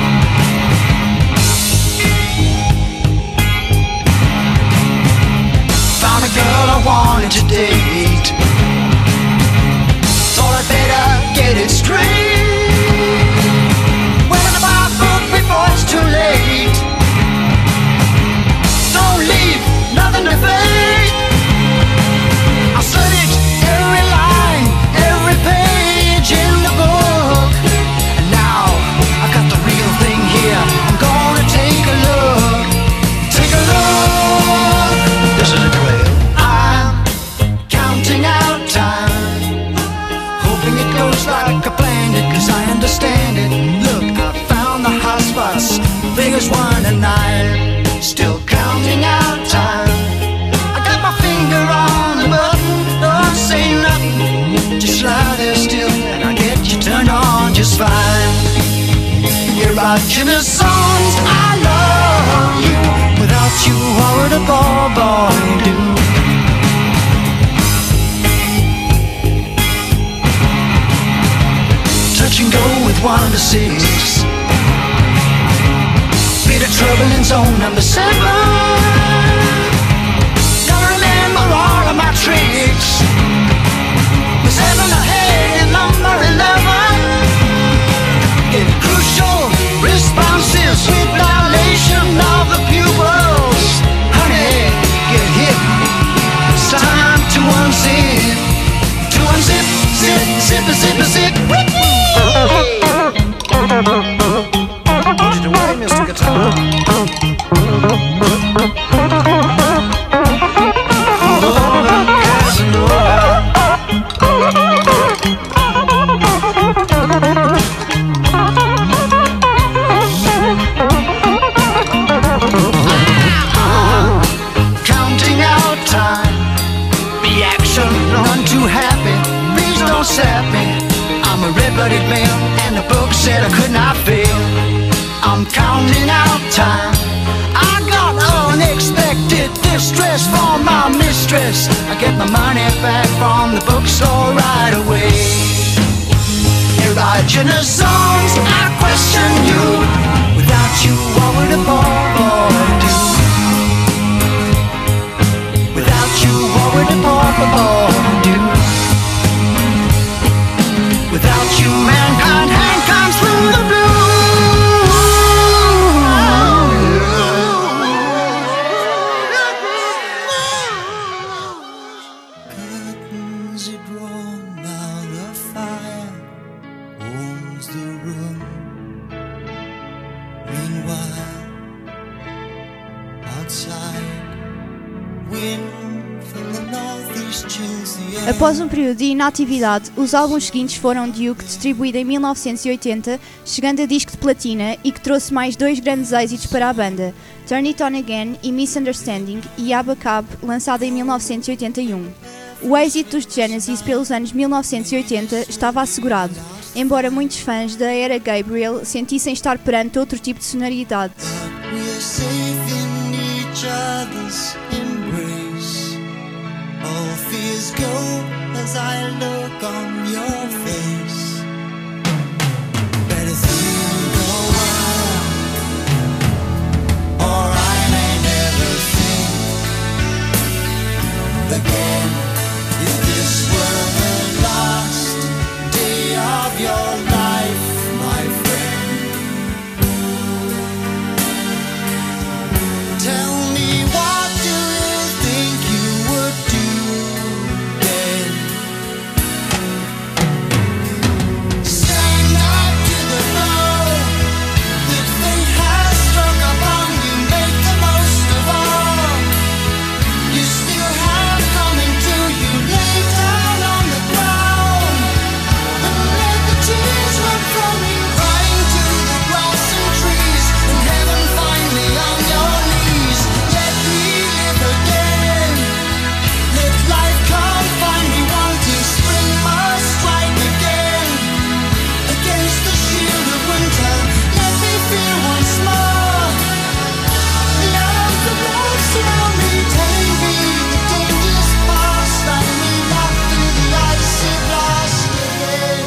Found a girl I wanted to date. Thought I'd better get it straight. Went in the bar book before it's too late. Don't leave nothing to fate. I studied every line, every page in the book. And now I got the real thing here. I'm gonna take a look. Take a look. This is a trail. I'm counting out time, hoping it goes like I planned it, 'cause I understand it. Look, I found the hot spots, figures 1 and 9. Still counting out time. I got my finger on the button. Don't say nothing, just lie there still, and I'll get you turned on just fine. Erogenous songs, I love you. Without you, what would a poor boy do? Touch and go with 1 to 6. Bit of trouble in zone number 7. Gotta remember all of my tricks. With 7 ahead in number 11. Get crucial responses with dilation of the pupils. Honey, get hit. It's time to unzip. To unzip, zip, zip, zip, zip. Put it away, Mr. Guitar. Counting out time, reaction none too happy. Please don't sap me. I'm a red-blooded male, and the book said I could not fail. I'm counting out time. I got unexpected distress from my mistress. I get my money back from the bookstore right away. Erogenous songs, I question you. Without you, what would a poor boy do? Without you, what would a poor boy do? Without you, mankind comes through the blue. Curtains are drawn, now the fire warms the room. Meanwhile, outside, wind from the northeast chills the air. Após um período de inatividade, os álbuns seguintes foram Duke, distribuído em 1980, chegando a disco de platina e que trouxe mais 2 grandes êxitos para a banda, Turn It On Again e Misunderstanding, e Abacab, lançado em 1981. O êxito dos Genesis pelos anos 1980 estava assegurado, embora muitos fãs da era Gabriel sentissem estar perante outro tipo de sonoridade. We're safe in each other's embrace. All fears go as I look on your face. Better think a while, or I may never think again. If this were the last day of your life, my friend, tell me, what do you think you would do then? Stand up to the blow that fate has struck upon you. Make the most of all you still have coming to you. Lay down on the ground and let the tears run from you, crying to the grass and trees, and heaven find me on your knees. Let me live again. Let life come find me wanting. Spring must strike again against the shield of winter. Let me feel once more love the world surround me, telling me the dangers past. Let me knock through the icy blast again.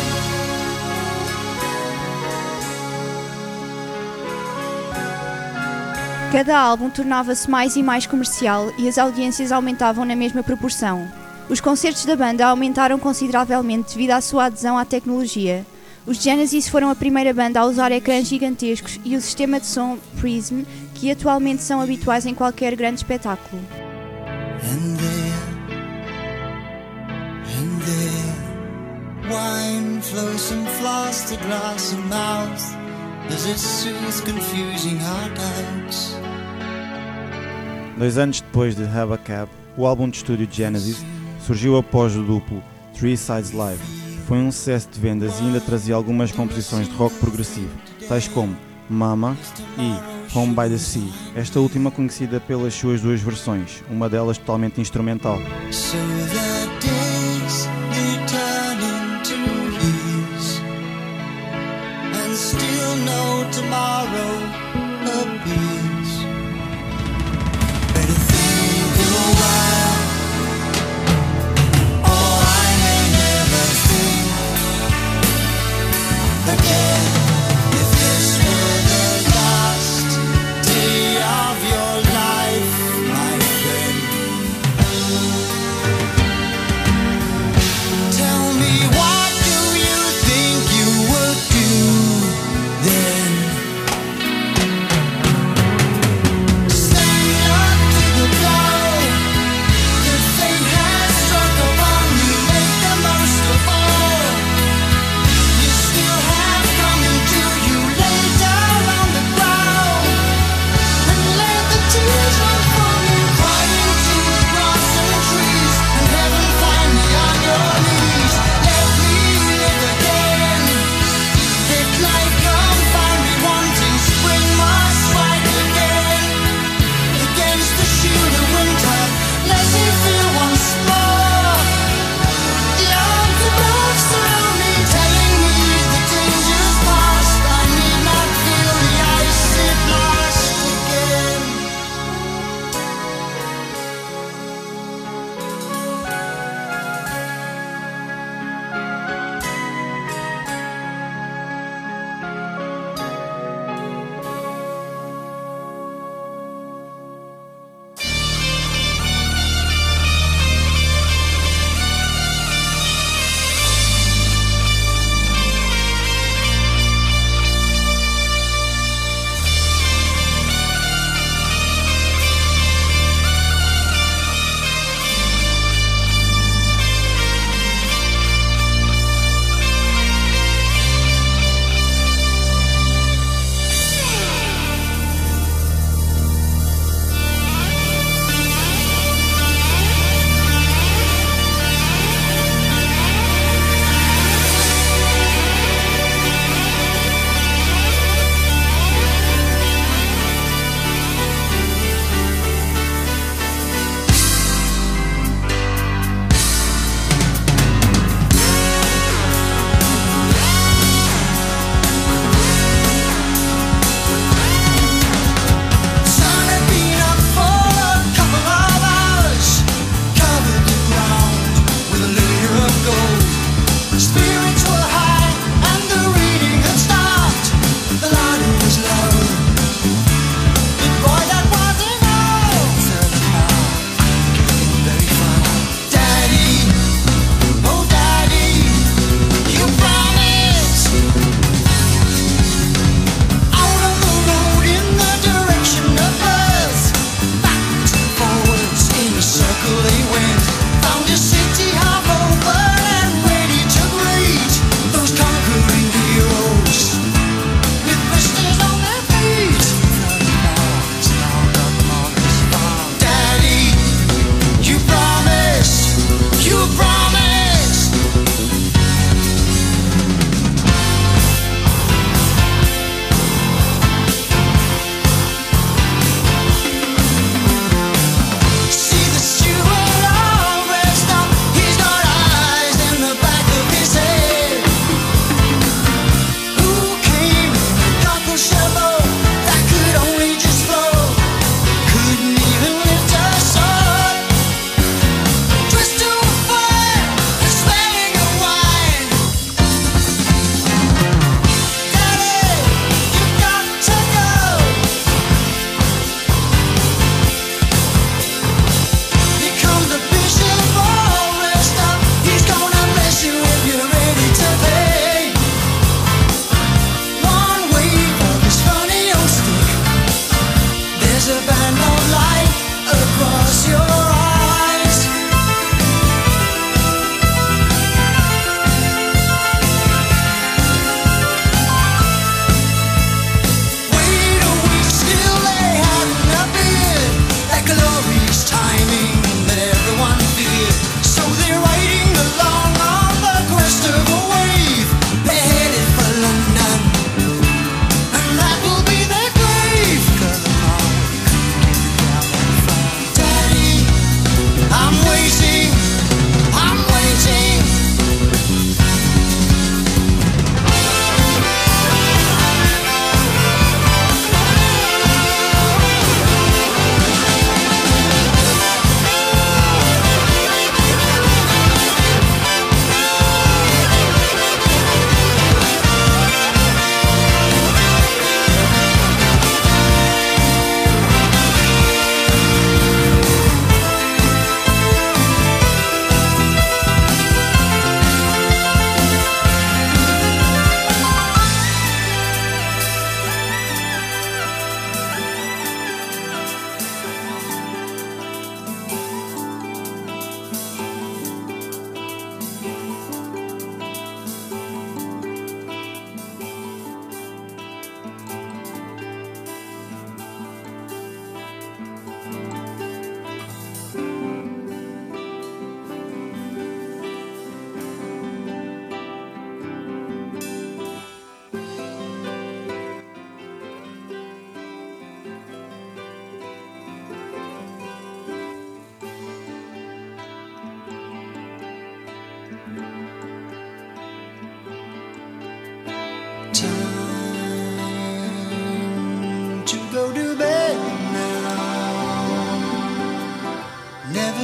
Cada álbum tornava-se mais e mais comercial e as audiências aumentavam na mesma proporção. Os concertos da banda aumentaram consideravelmente devido à sua adesão à tecnologia. Os Genesis foram a primeira banda a usar ecrãs gigantescos e o sistema de som Prism, que atualmente são habituais em qualquer grande espetáculo. And there, wine flows from flask to glass and mouth as it soothes confusing heartaches. 2 anos depois de Abacab, o álbum de estúdio de Genesis surgiu após o duplo Three Sides Live. Foi um sucesso de vendas e ainda trazia algumas composições de rock progressivo, tais como Mama e Home by the Sea, esta última conhecida pelas suas 2 versões, uma delas totalmente instrumental. So the days they turn into years, and still no tomorrow appears. Better think a while, or I may never think again. If this were the last day of your life, my friend, tell me, what do you think you would do then?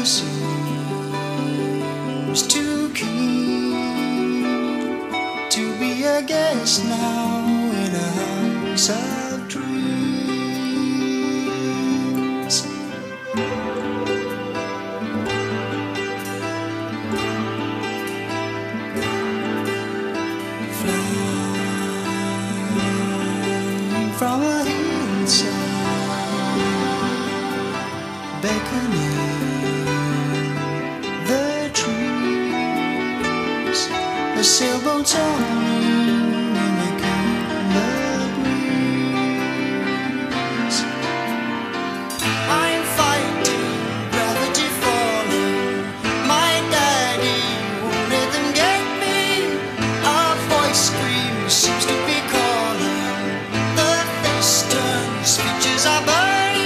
seems too keen to be a guest now in a house of dreams. Flying from a hillside, beckoning the trees, a sailboat turning, mimicking the breeze. I'm fighting gravity falling. My daddy won't let them get me. A voice screams, seems to be calling. The face turns, features are burning.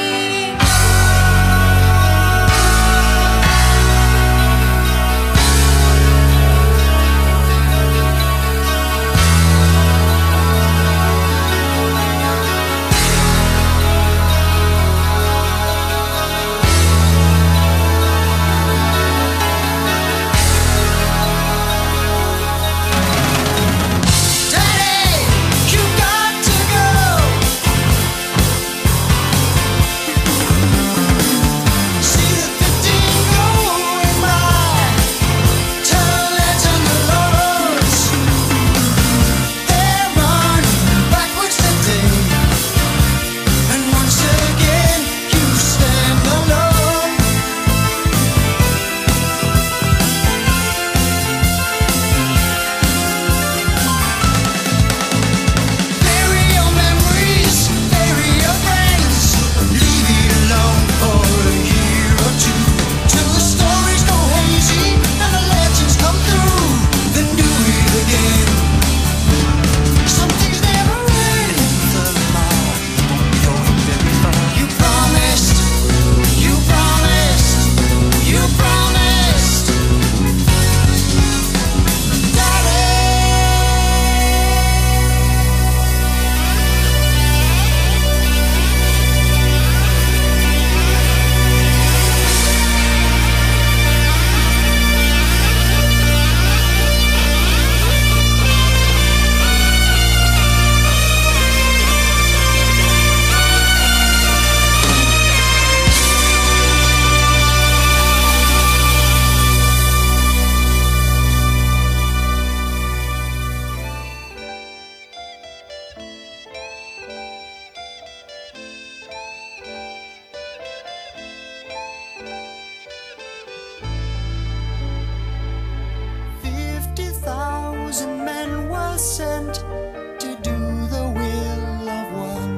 Sent to do the will of one.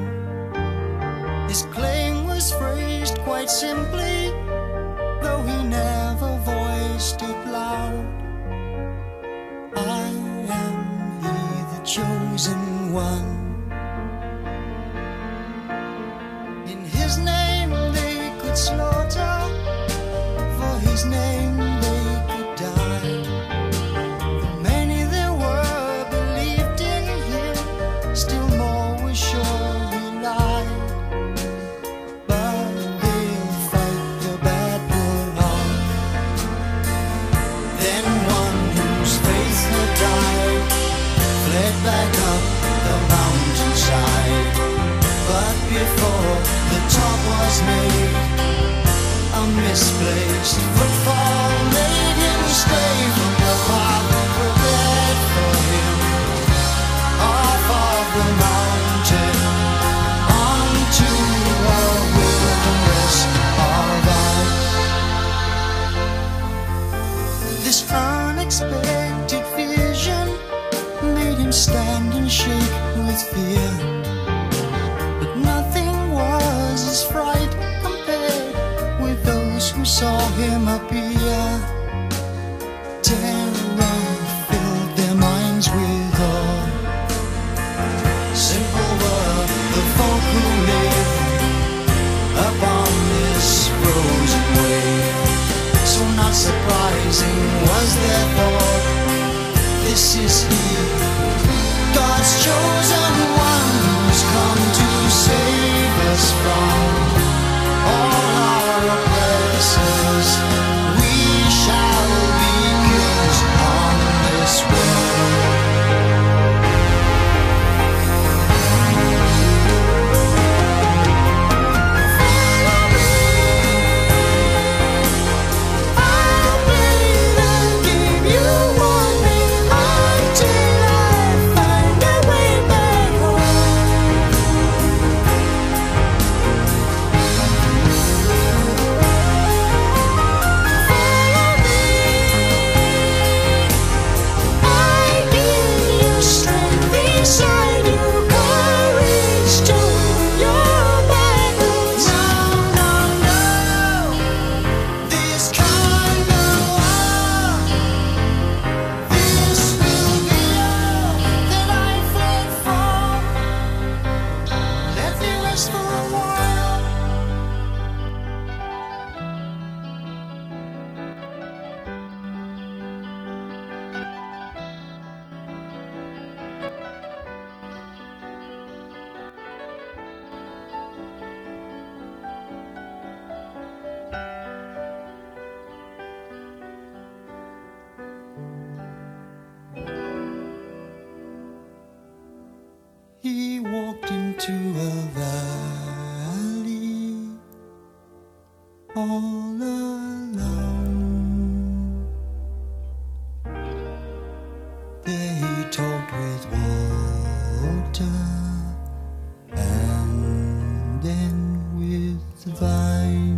His claim was phrased quite simply, though he never voiced it loud. I am he, the chosen one. In his name they could slaughter, for his name they could die. Still more was sure he lied. But they'll fight the battle on. Then one whose faith had died fled back up the mountainside. But before the top was made, a misplaced footfall made him stay from the path prepared for him. Off of the mountain onto a wilderness of ice. This unexpected vision made him stand and shake with fear. But nothing was his fright compared with those who saw him appear. Terror filled their minds with awe. Simple were the folk who lived upon this frozen wave. So not surprising was their thought, this is he, God's chosen one, who's come to save us from all our oppressors. into a valley all alone. There he talked with water and then with the vine.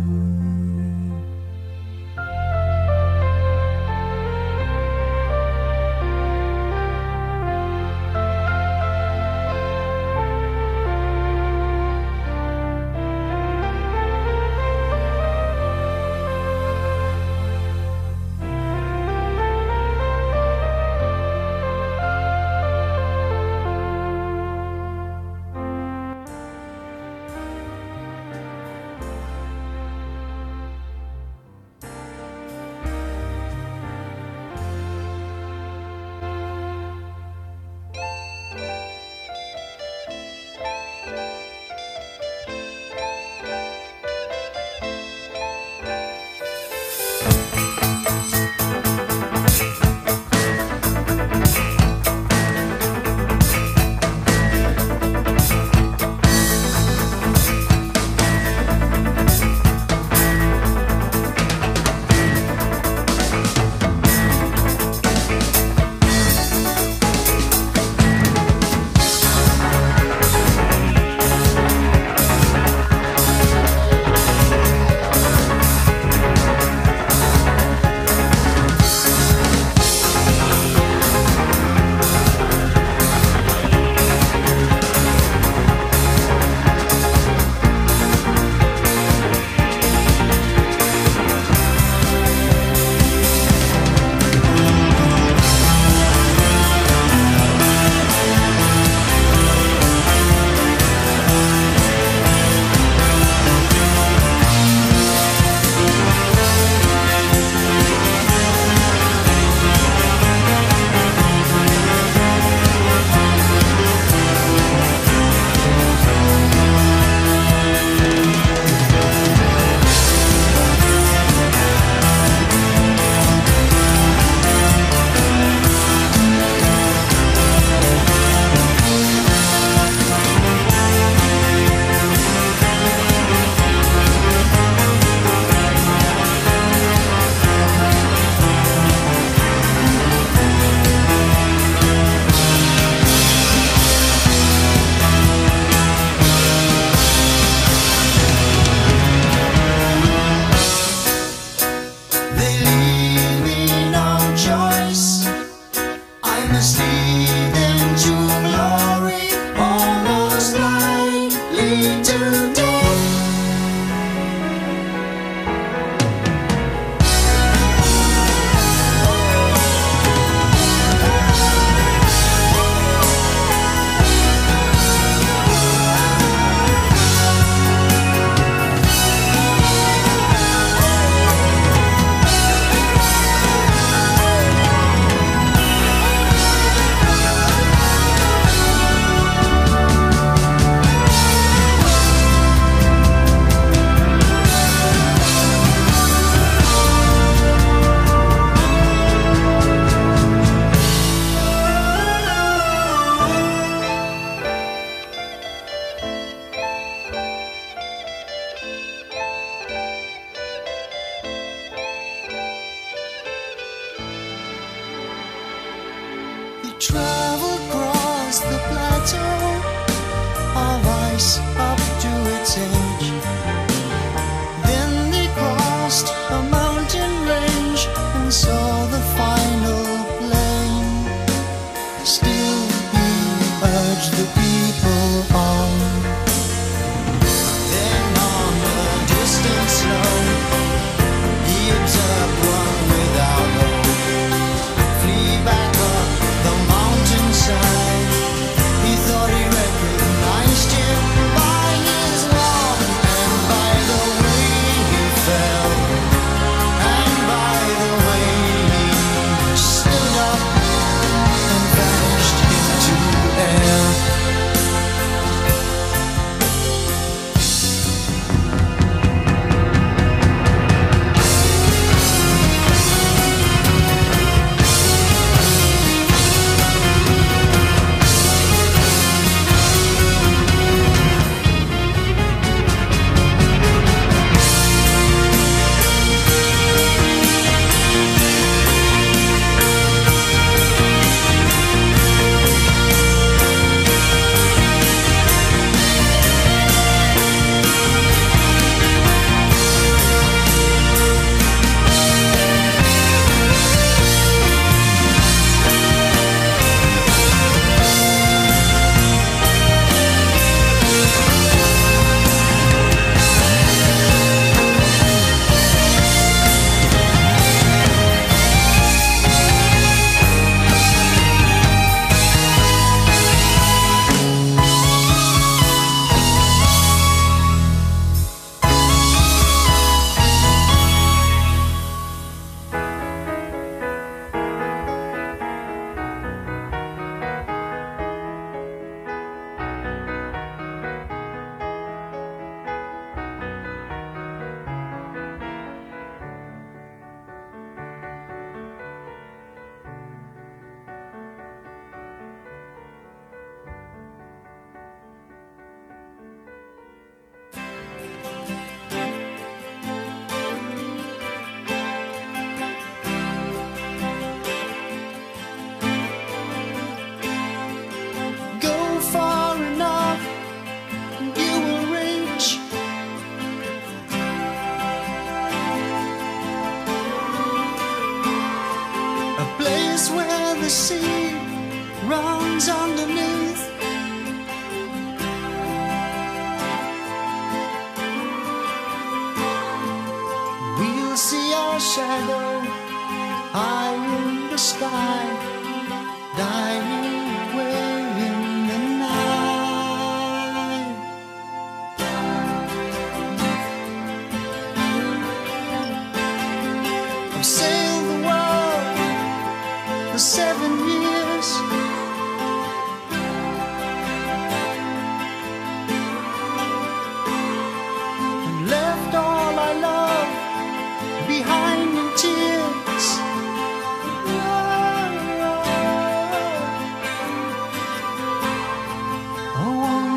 Traveled across the plateau of ice up to its edge. Then they crossed a mountain range and saw the final plain. Still he urged the people on. Then on a distant snow he observed one without hope flee back up the mountainside. He thought he recognized him by his walk and by the way he fell, and by the way he stood up and vanished into air.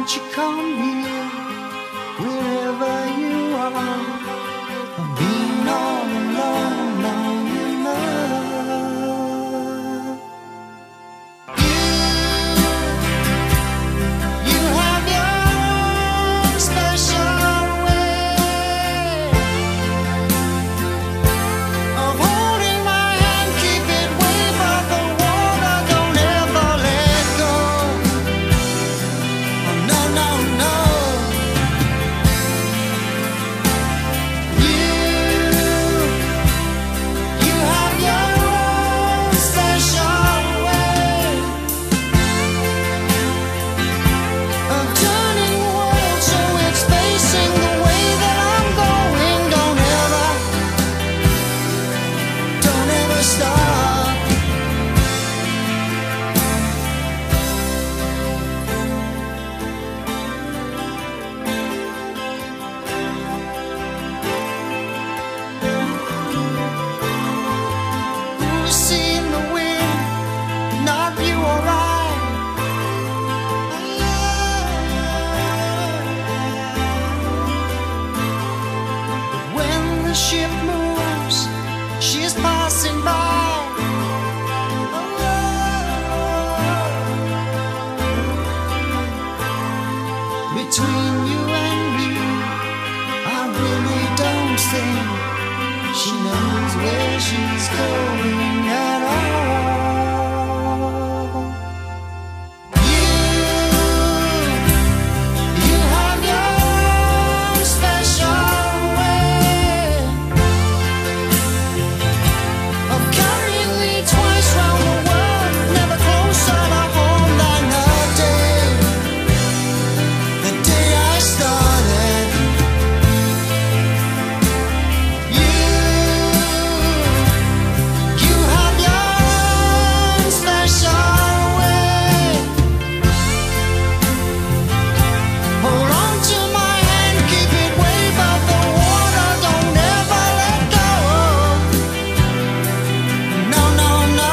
won't you come here, wherever you are? I've been all alone, long enough. You have your own special way of holding my hand, keep it way above the water, don't ever let go. Oh, no, no, no. You have your own special way of turning the world so it's facing the way that I'm going. Don't ever stop. Who's seen the wind? Not you or I. When the ship moves, she's passing by. Between you and me, I really don't think she knows where she's going at all. You have your own special way of carrying me twice round the world, never closer to home than the day I started. You have your own special way. Hold on to my hand, keep it way above the water, don't ever let go. No, no, no.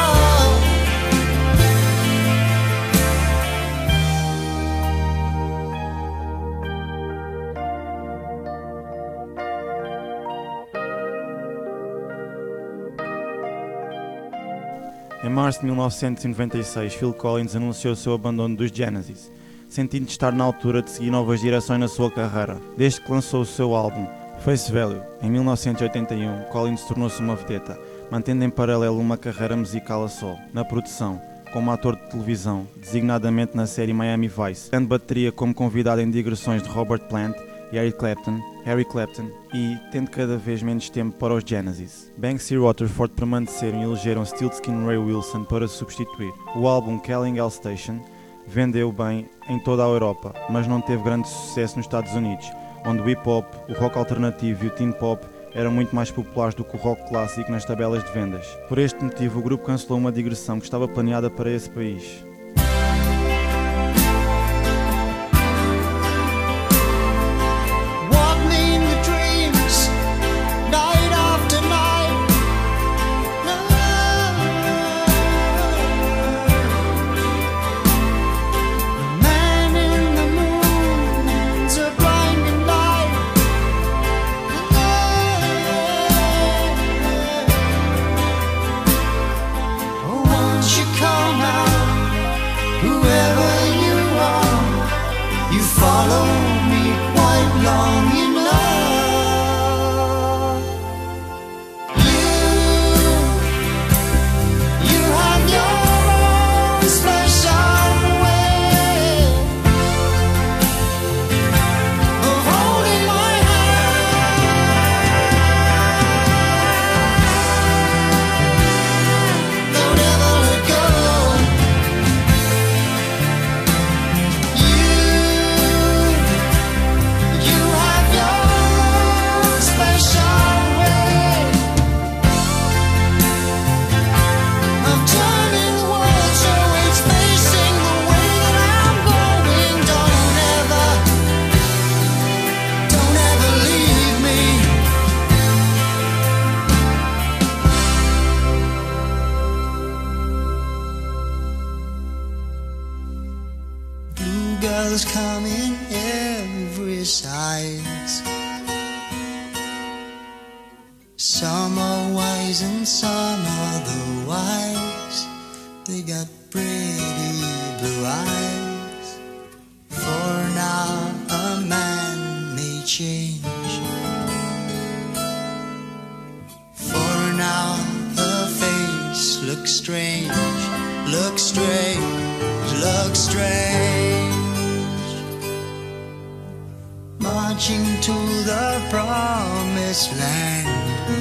Em março de 1996, Phil Collins anunciou o seu abandono dos Genesis, sentindo estar na altura de seguir novas direções na sua carreira. Desde que lançou o seu álbum Face Value, em 1981, Collins tornou-se uma vedeta, mantendo em paralelo uma carreira musical a solo, na produção, como ator de televisão, designadamente na série Miami Vice, tendo bateria como convidado em digressões de Robert Plant e Harry Clapton e tendo cada vez menos tempo para os Genesis. Banks e Rutherford permaneceram e elegeram Stiltskin Ray Wilson para substituir. O álbum Calling All Station vendeu bem em toda a Europa, mas não teve grande sucesso nos Estados Unidos, onde o hip-hop, o rock alternativo e o teen pop eram muito mais populares do que o rock clássico nas tabelas de vendas. Por este motivo, o grupo cancelou uma digressão que estava planeada para esse país. What mean the dreams, night after night? Man in the moon's a blinding light. Oh, won't you come out? girls come in every size. Some are wise and some are otherwise. They got pretty blue eyes. For now a man may change. For now her face looks strange. Looks strange, looks strange. Marching to the promised land,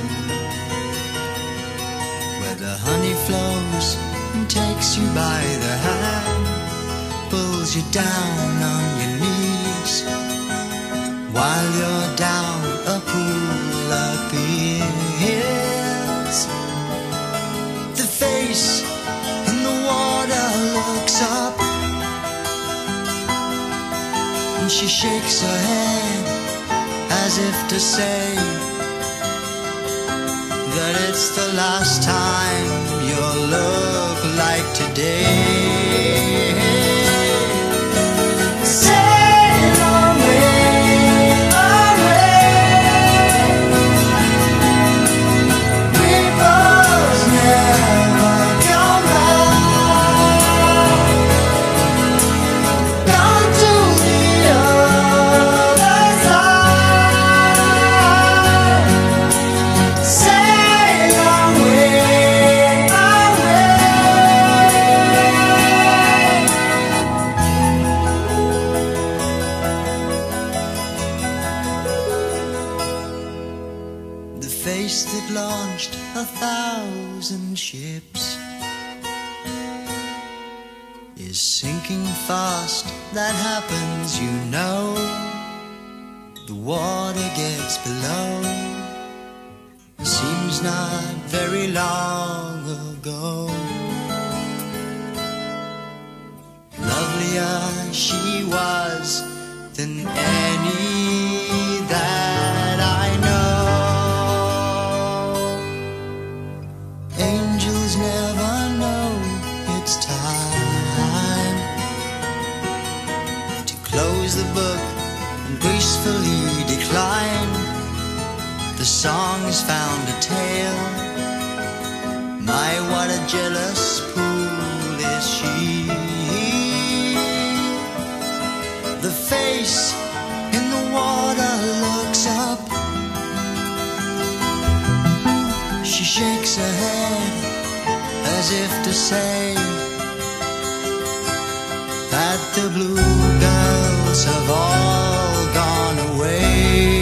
where the honey flows and takes you by the hand, pulls you down on your knees, while you're down a pool of hills. The face in the water looks up, and she shakes her head as if to say that it's the last time you'll look like today. Sail away, away. Rivers never come back. Down to the other side. Sail away, away. The face that launched 1,000 ships is sinking fast. That happens, you know. The water gets below. Seems not very long ago. Lovelier she was than any that I know. Angels never know it's time to close the book and gracefully decline. The song's found a tale. My, what a jealous fool is she. The face in the water looks up. She shakes her head as if to say that the blue girls have all gone away.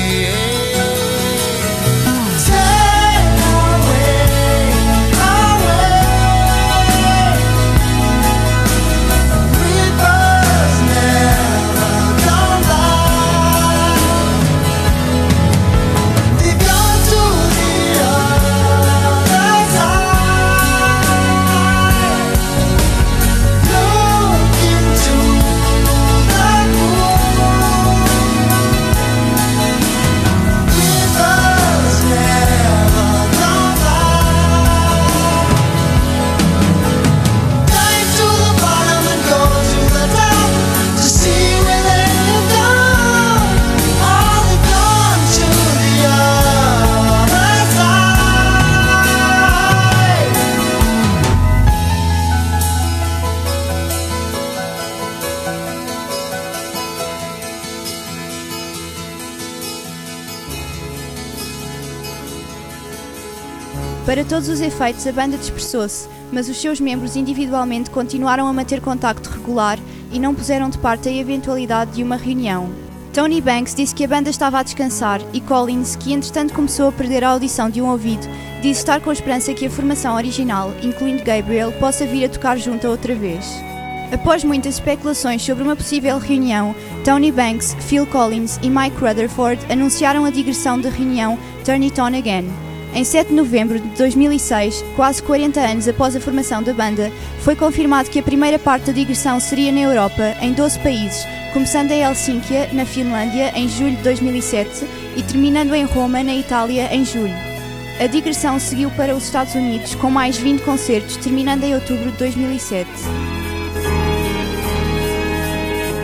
Para todos os efeitos, a banda dispersou-se, mas os seus membros individualmente continuaram a manter contacto regular e não puseram de parte a eventualidade de uma reunião. Tony Banks disse que a banda estava a descansar e Collins, que entretanto começou a perder a audição de um ouvido, disse estar com a esperança que a formação original, incluindo Gabriel, possa vir a tocar junto outra vez. Após muitas especulações sobre uma possível reunião, Tony Banks, Phil Collins e Mike Rutherford anunciaram a digressão da reunião Turn It On Again. Em 7 de novembro de 2006, quase 40 anos após a formação da banda, foi confirmado que a primeira parte da digressão seria na Europa, em 12 países, começando em Helsínquia, na Finlândia, em julho de 2007 e terminando em Roma, na Itália, em julho. A digressão seguiu para os Estados Unidos com mais 20 concertos, terminando em outubro de 2007.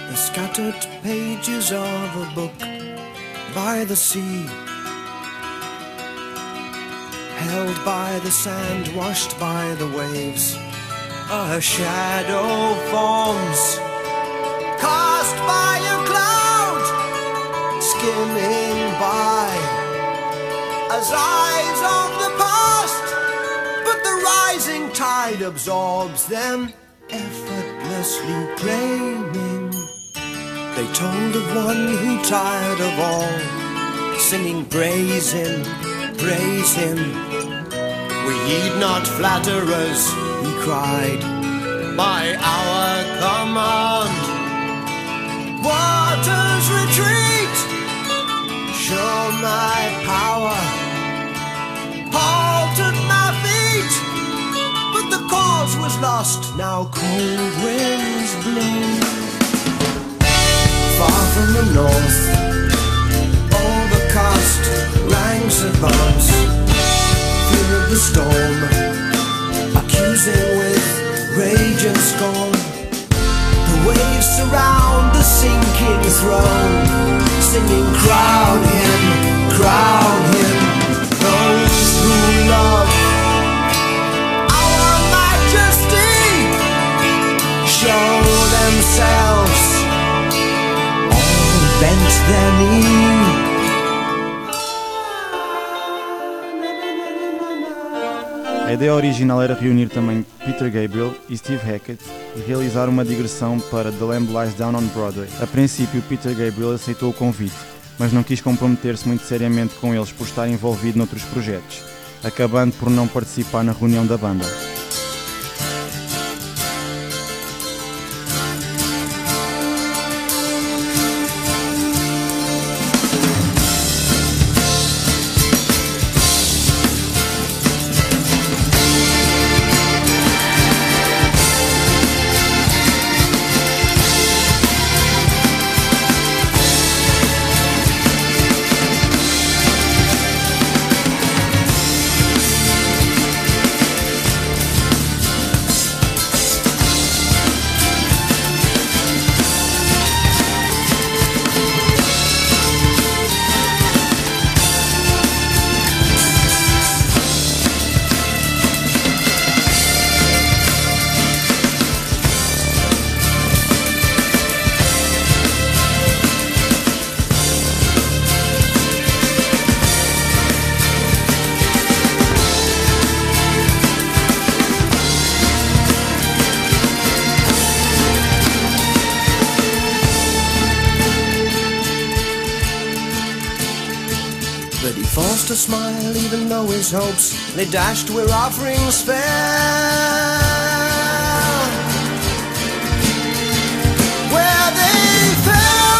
the scattered pages of a book by the sea, held by the sand, washed by the waves. A shadow forms, cast by a cloud, skimming by as eyes of the past, but the rising tide absorbs them, effortlessly claiming. They told of one who, tired of all, singing praise him, praise him. We heed not flatterers, he cried, by our command. Waters retreat, show my power, halt at my feet. But the cause was lost, now cold winds blow. Far from the north, overcast ranks advance, fear of the storm, accusing with rage and scorn. The waves surround the sinking throne, singing, crown him, crown him. Those who love our majesty show themselves, all bent their knee. A ideia original era reunir também Peter Gabriel e Steve Hackett e realizar uma digressão para The Lamb Lies Down on Broadway. A princípio, Peter Gabriel aceitou o convite, mas não quis comprometer-se muito seriamente com eles por estar envolvido noutros projetos, acabando por não participar na reunião da banda. But he forced a smile even though his hopes they dashed where offerings fell. Where they fell.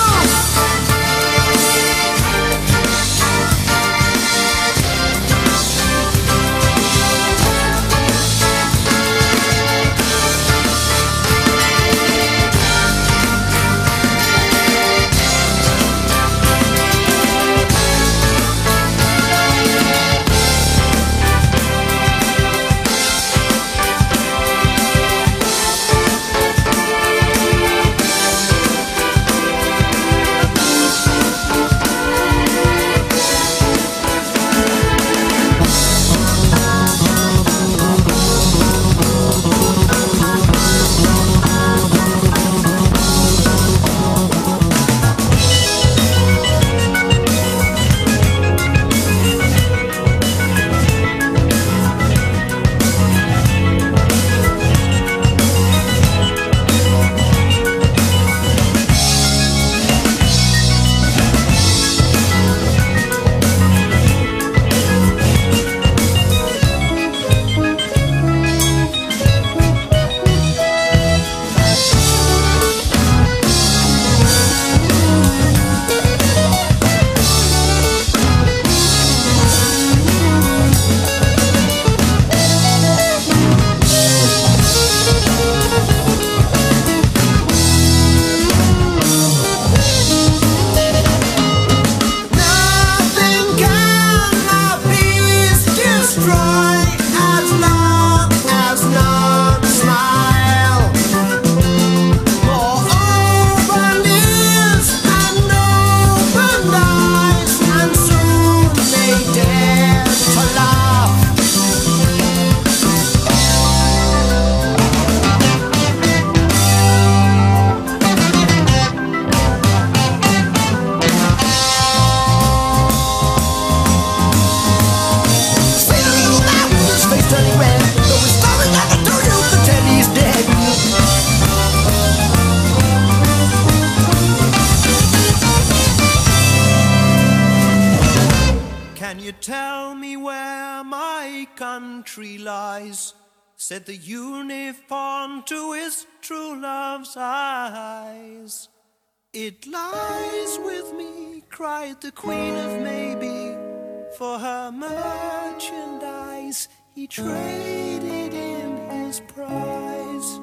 tell me where my country lies, said the uniform to his true love's eyes. It lies with me, cried the Queen of Maybe, for her merchandise he traded in his prize.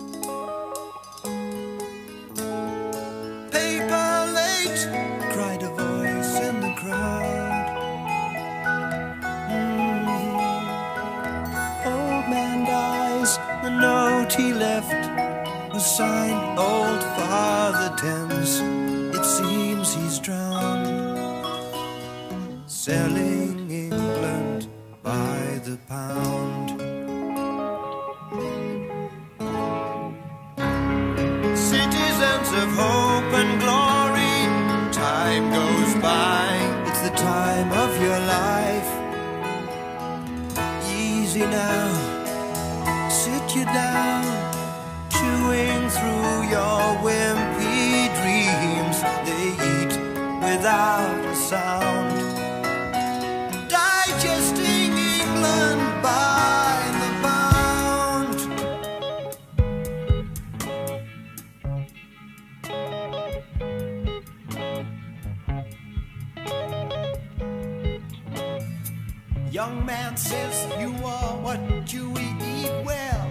Paper late, cried a voice in the crowd. Old man dies, the note he left was signed Old Father Thames. It seems he's drowned, selling England by the pound. Citizens of hope and glory, time goes by. It's the time of your life. Easy now, sit you down, chewing through your wimpy dreams. They eat without a sound, digesting England by the pound. Young man says you are what you eat well.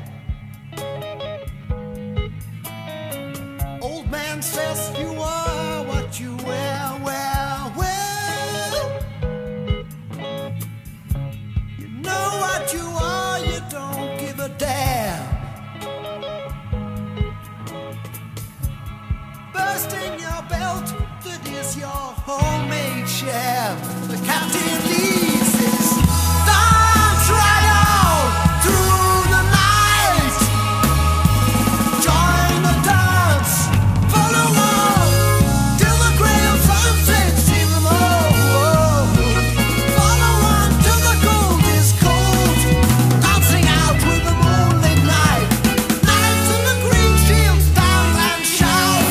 Old man says you are what you wear, well, well. You know what you are, you don't give a damn. Bursting your belt, that is your homemade share. The captain leads his dance right out through the night. Join the dance, follow on till the grey of sunset see them all. Follow on till the gold is cold, dancing out with the moonlit night. Knights in the green shields dance and shout.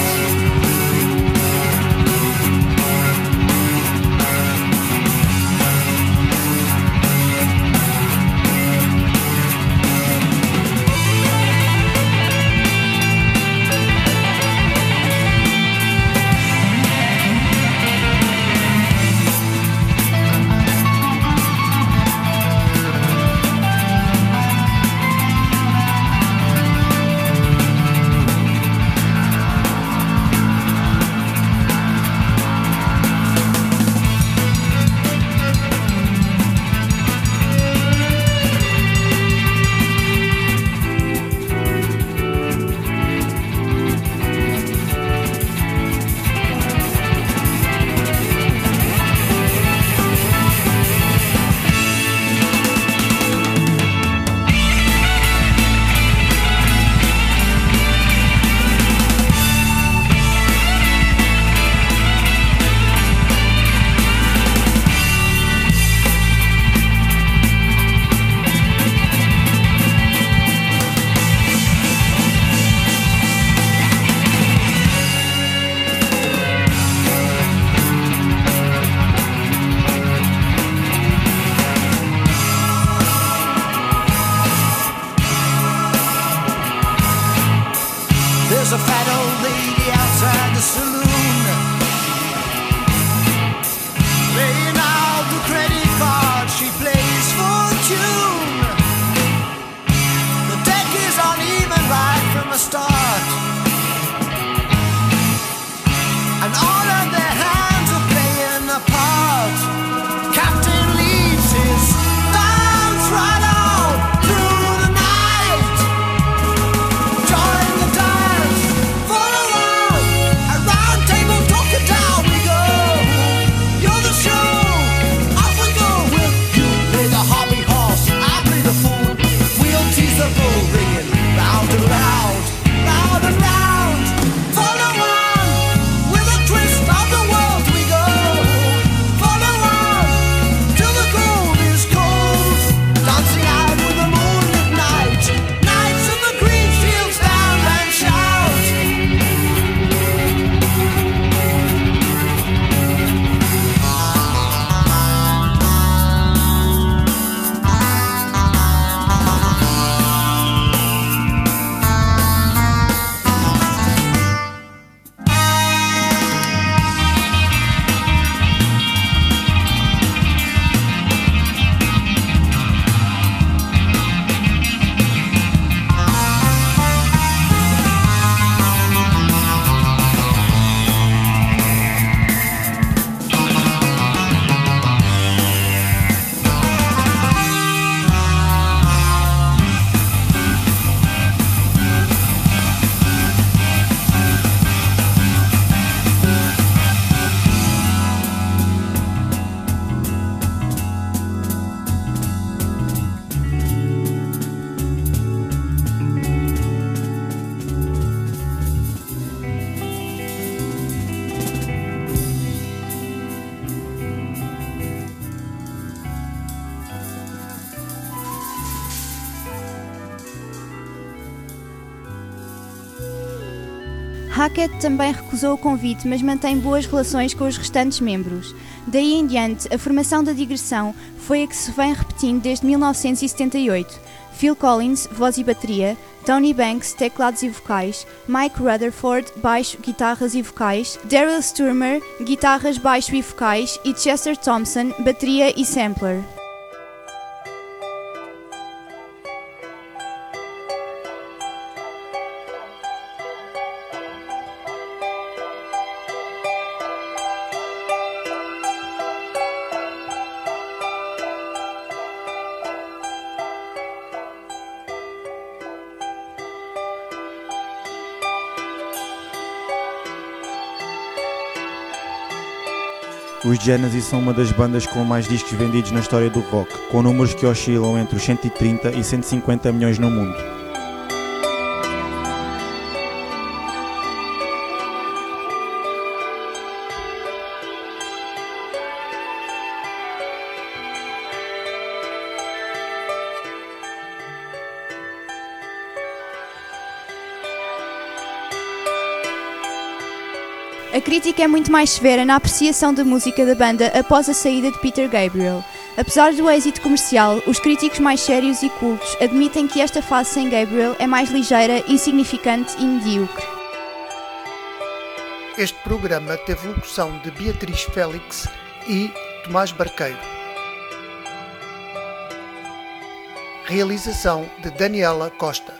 There's a fat old lady outside the saloon, laying out the credit card. She plays for June. The deck is uneven right from the start, and all of their hands are playing a part. Captain leads his dance right out through the night. Join the dance, follow on around Hackett também recusou o convite, mas mantém boas relações com os restantes membros. Daí em diante, a formação da digressão foi a que se vem repetindo desde 1978. Phil Collins, voz e bateria, Tony Banks, teclados e vocais, Mike Rutherford, baixo, guitarras e vocais, Daryl Stuermer, guitarras, baixo e vocais e Chester Thompson, bateria e sampler. Os Genesis são uma das bandas com mais discos vendidos na história do rock, com números que oscilam entre os 130 e 150 milhões no mundo. A crítica é muito mais severa na apreciação da música da banda após a saída de Peter Gabriel. Apesar do êxito comercial, os críticos mais sérios e cultos admitem que esta fase sem Gabriel é mais ligeira, insignificante e medíocre. Este programa teve locução de Beatriz Félix e Tomás Barqueiro. Realização de Daniela Costa.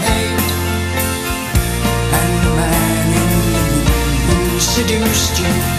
Seduced you.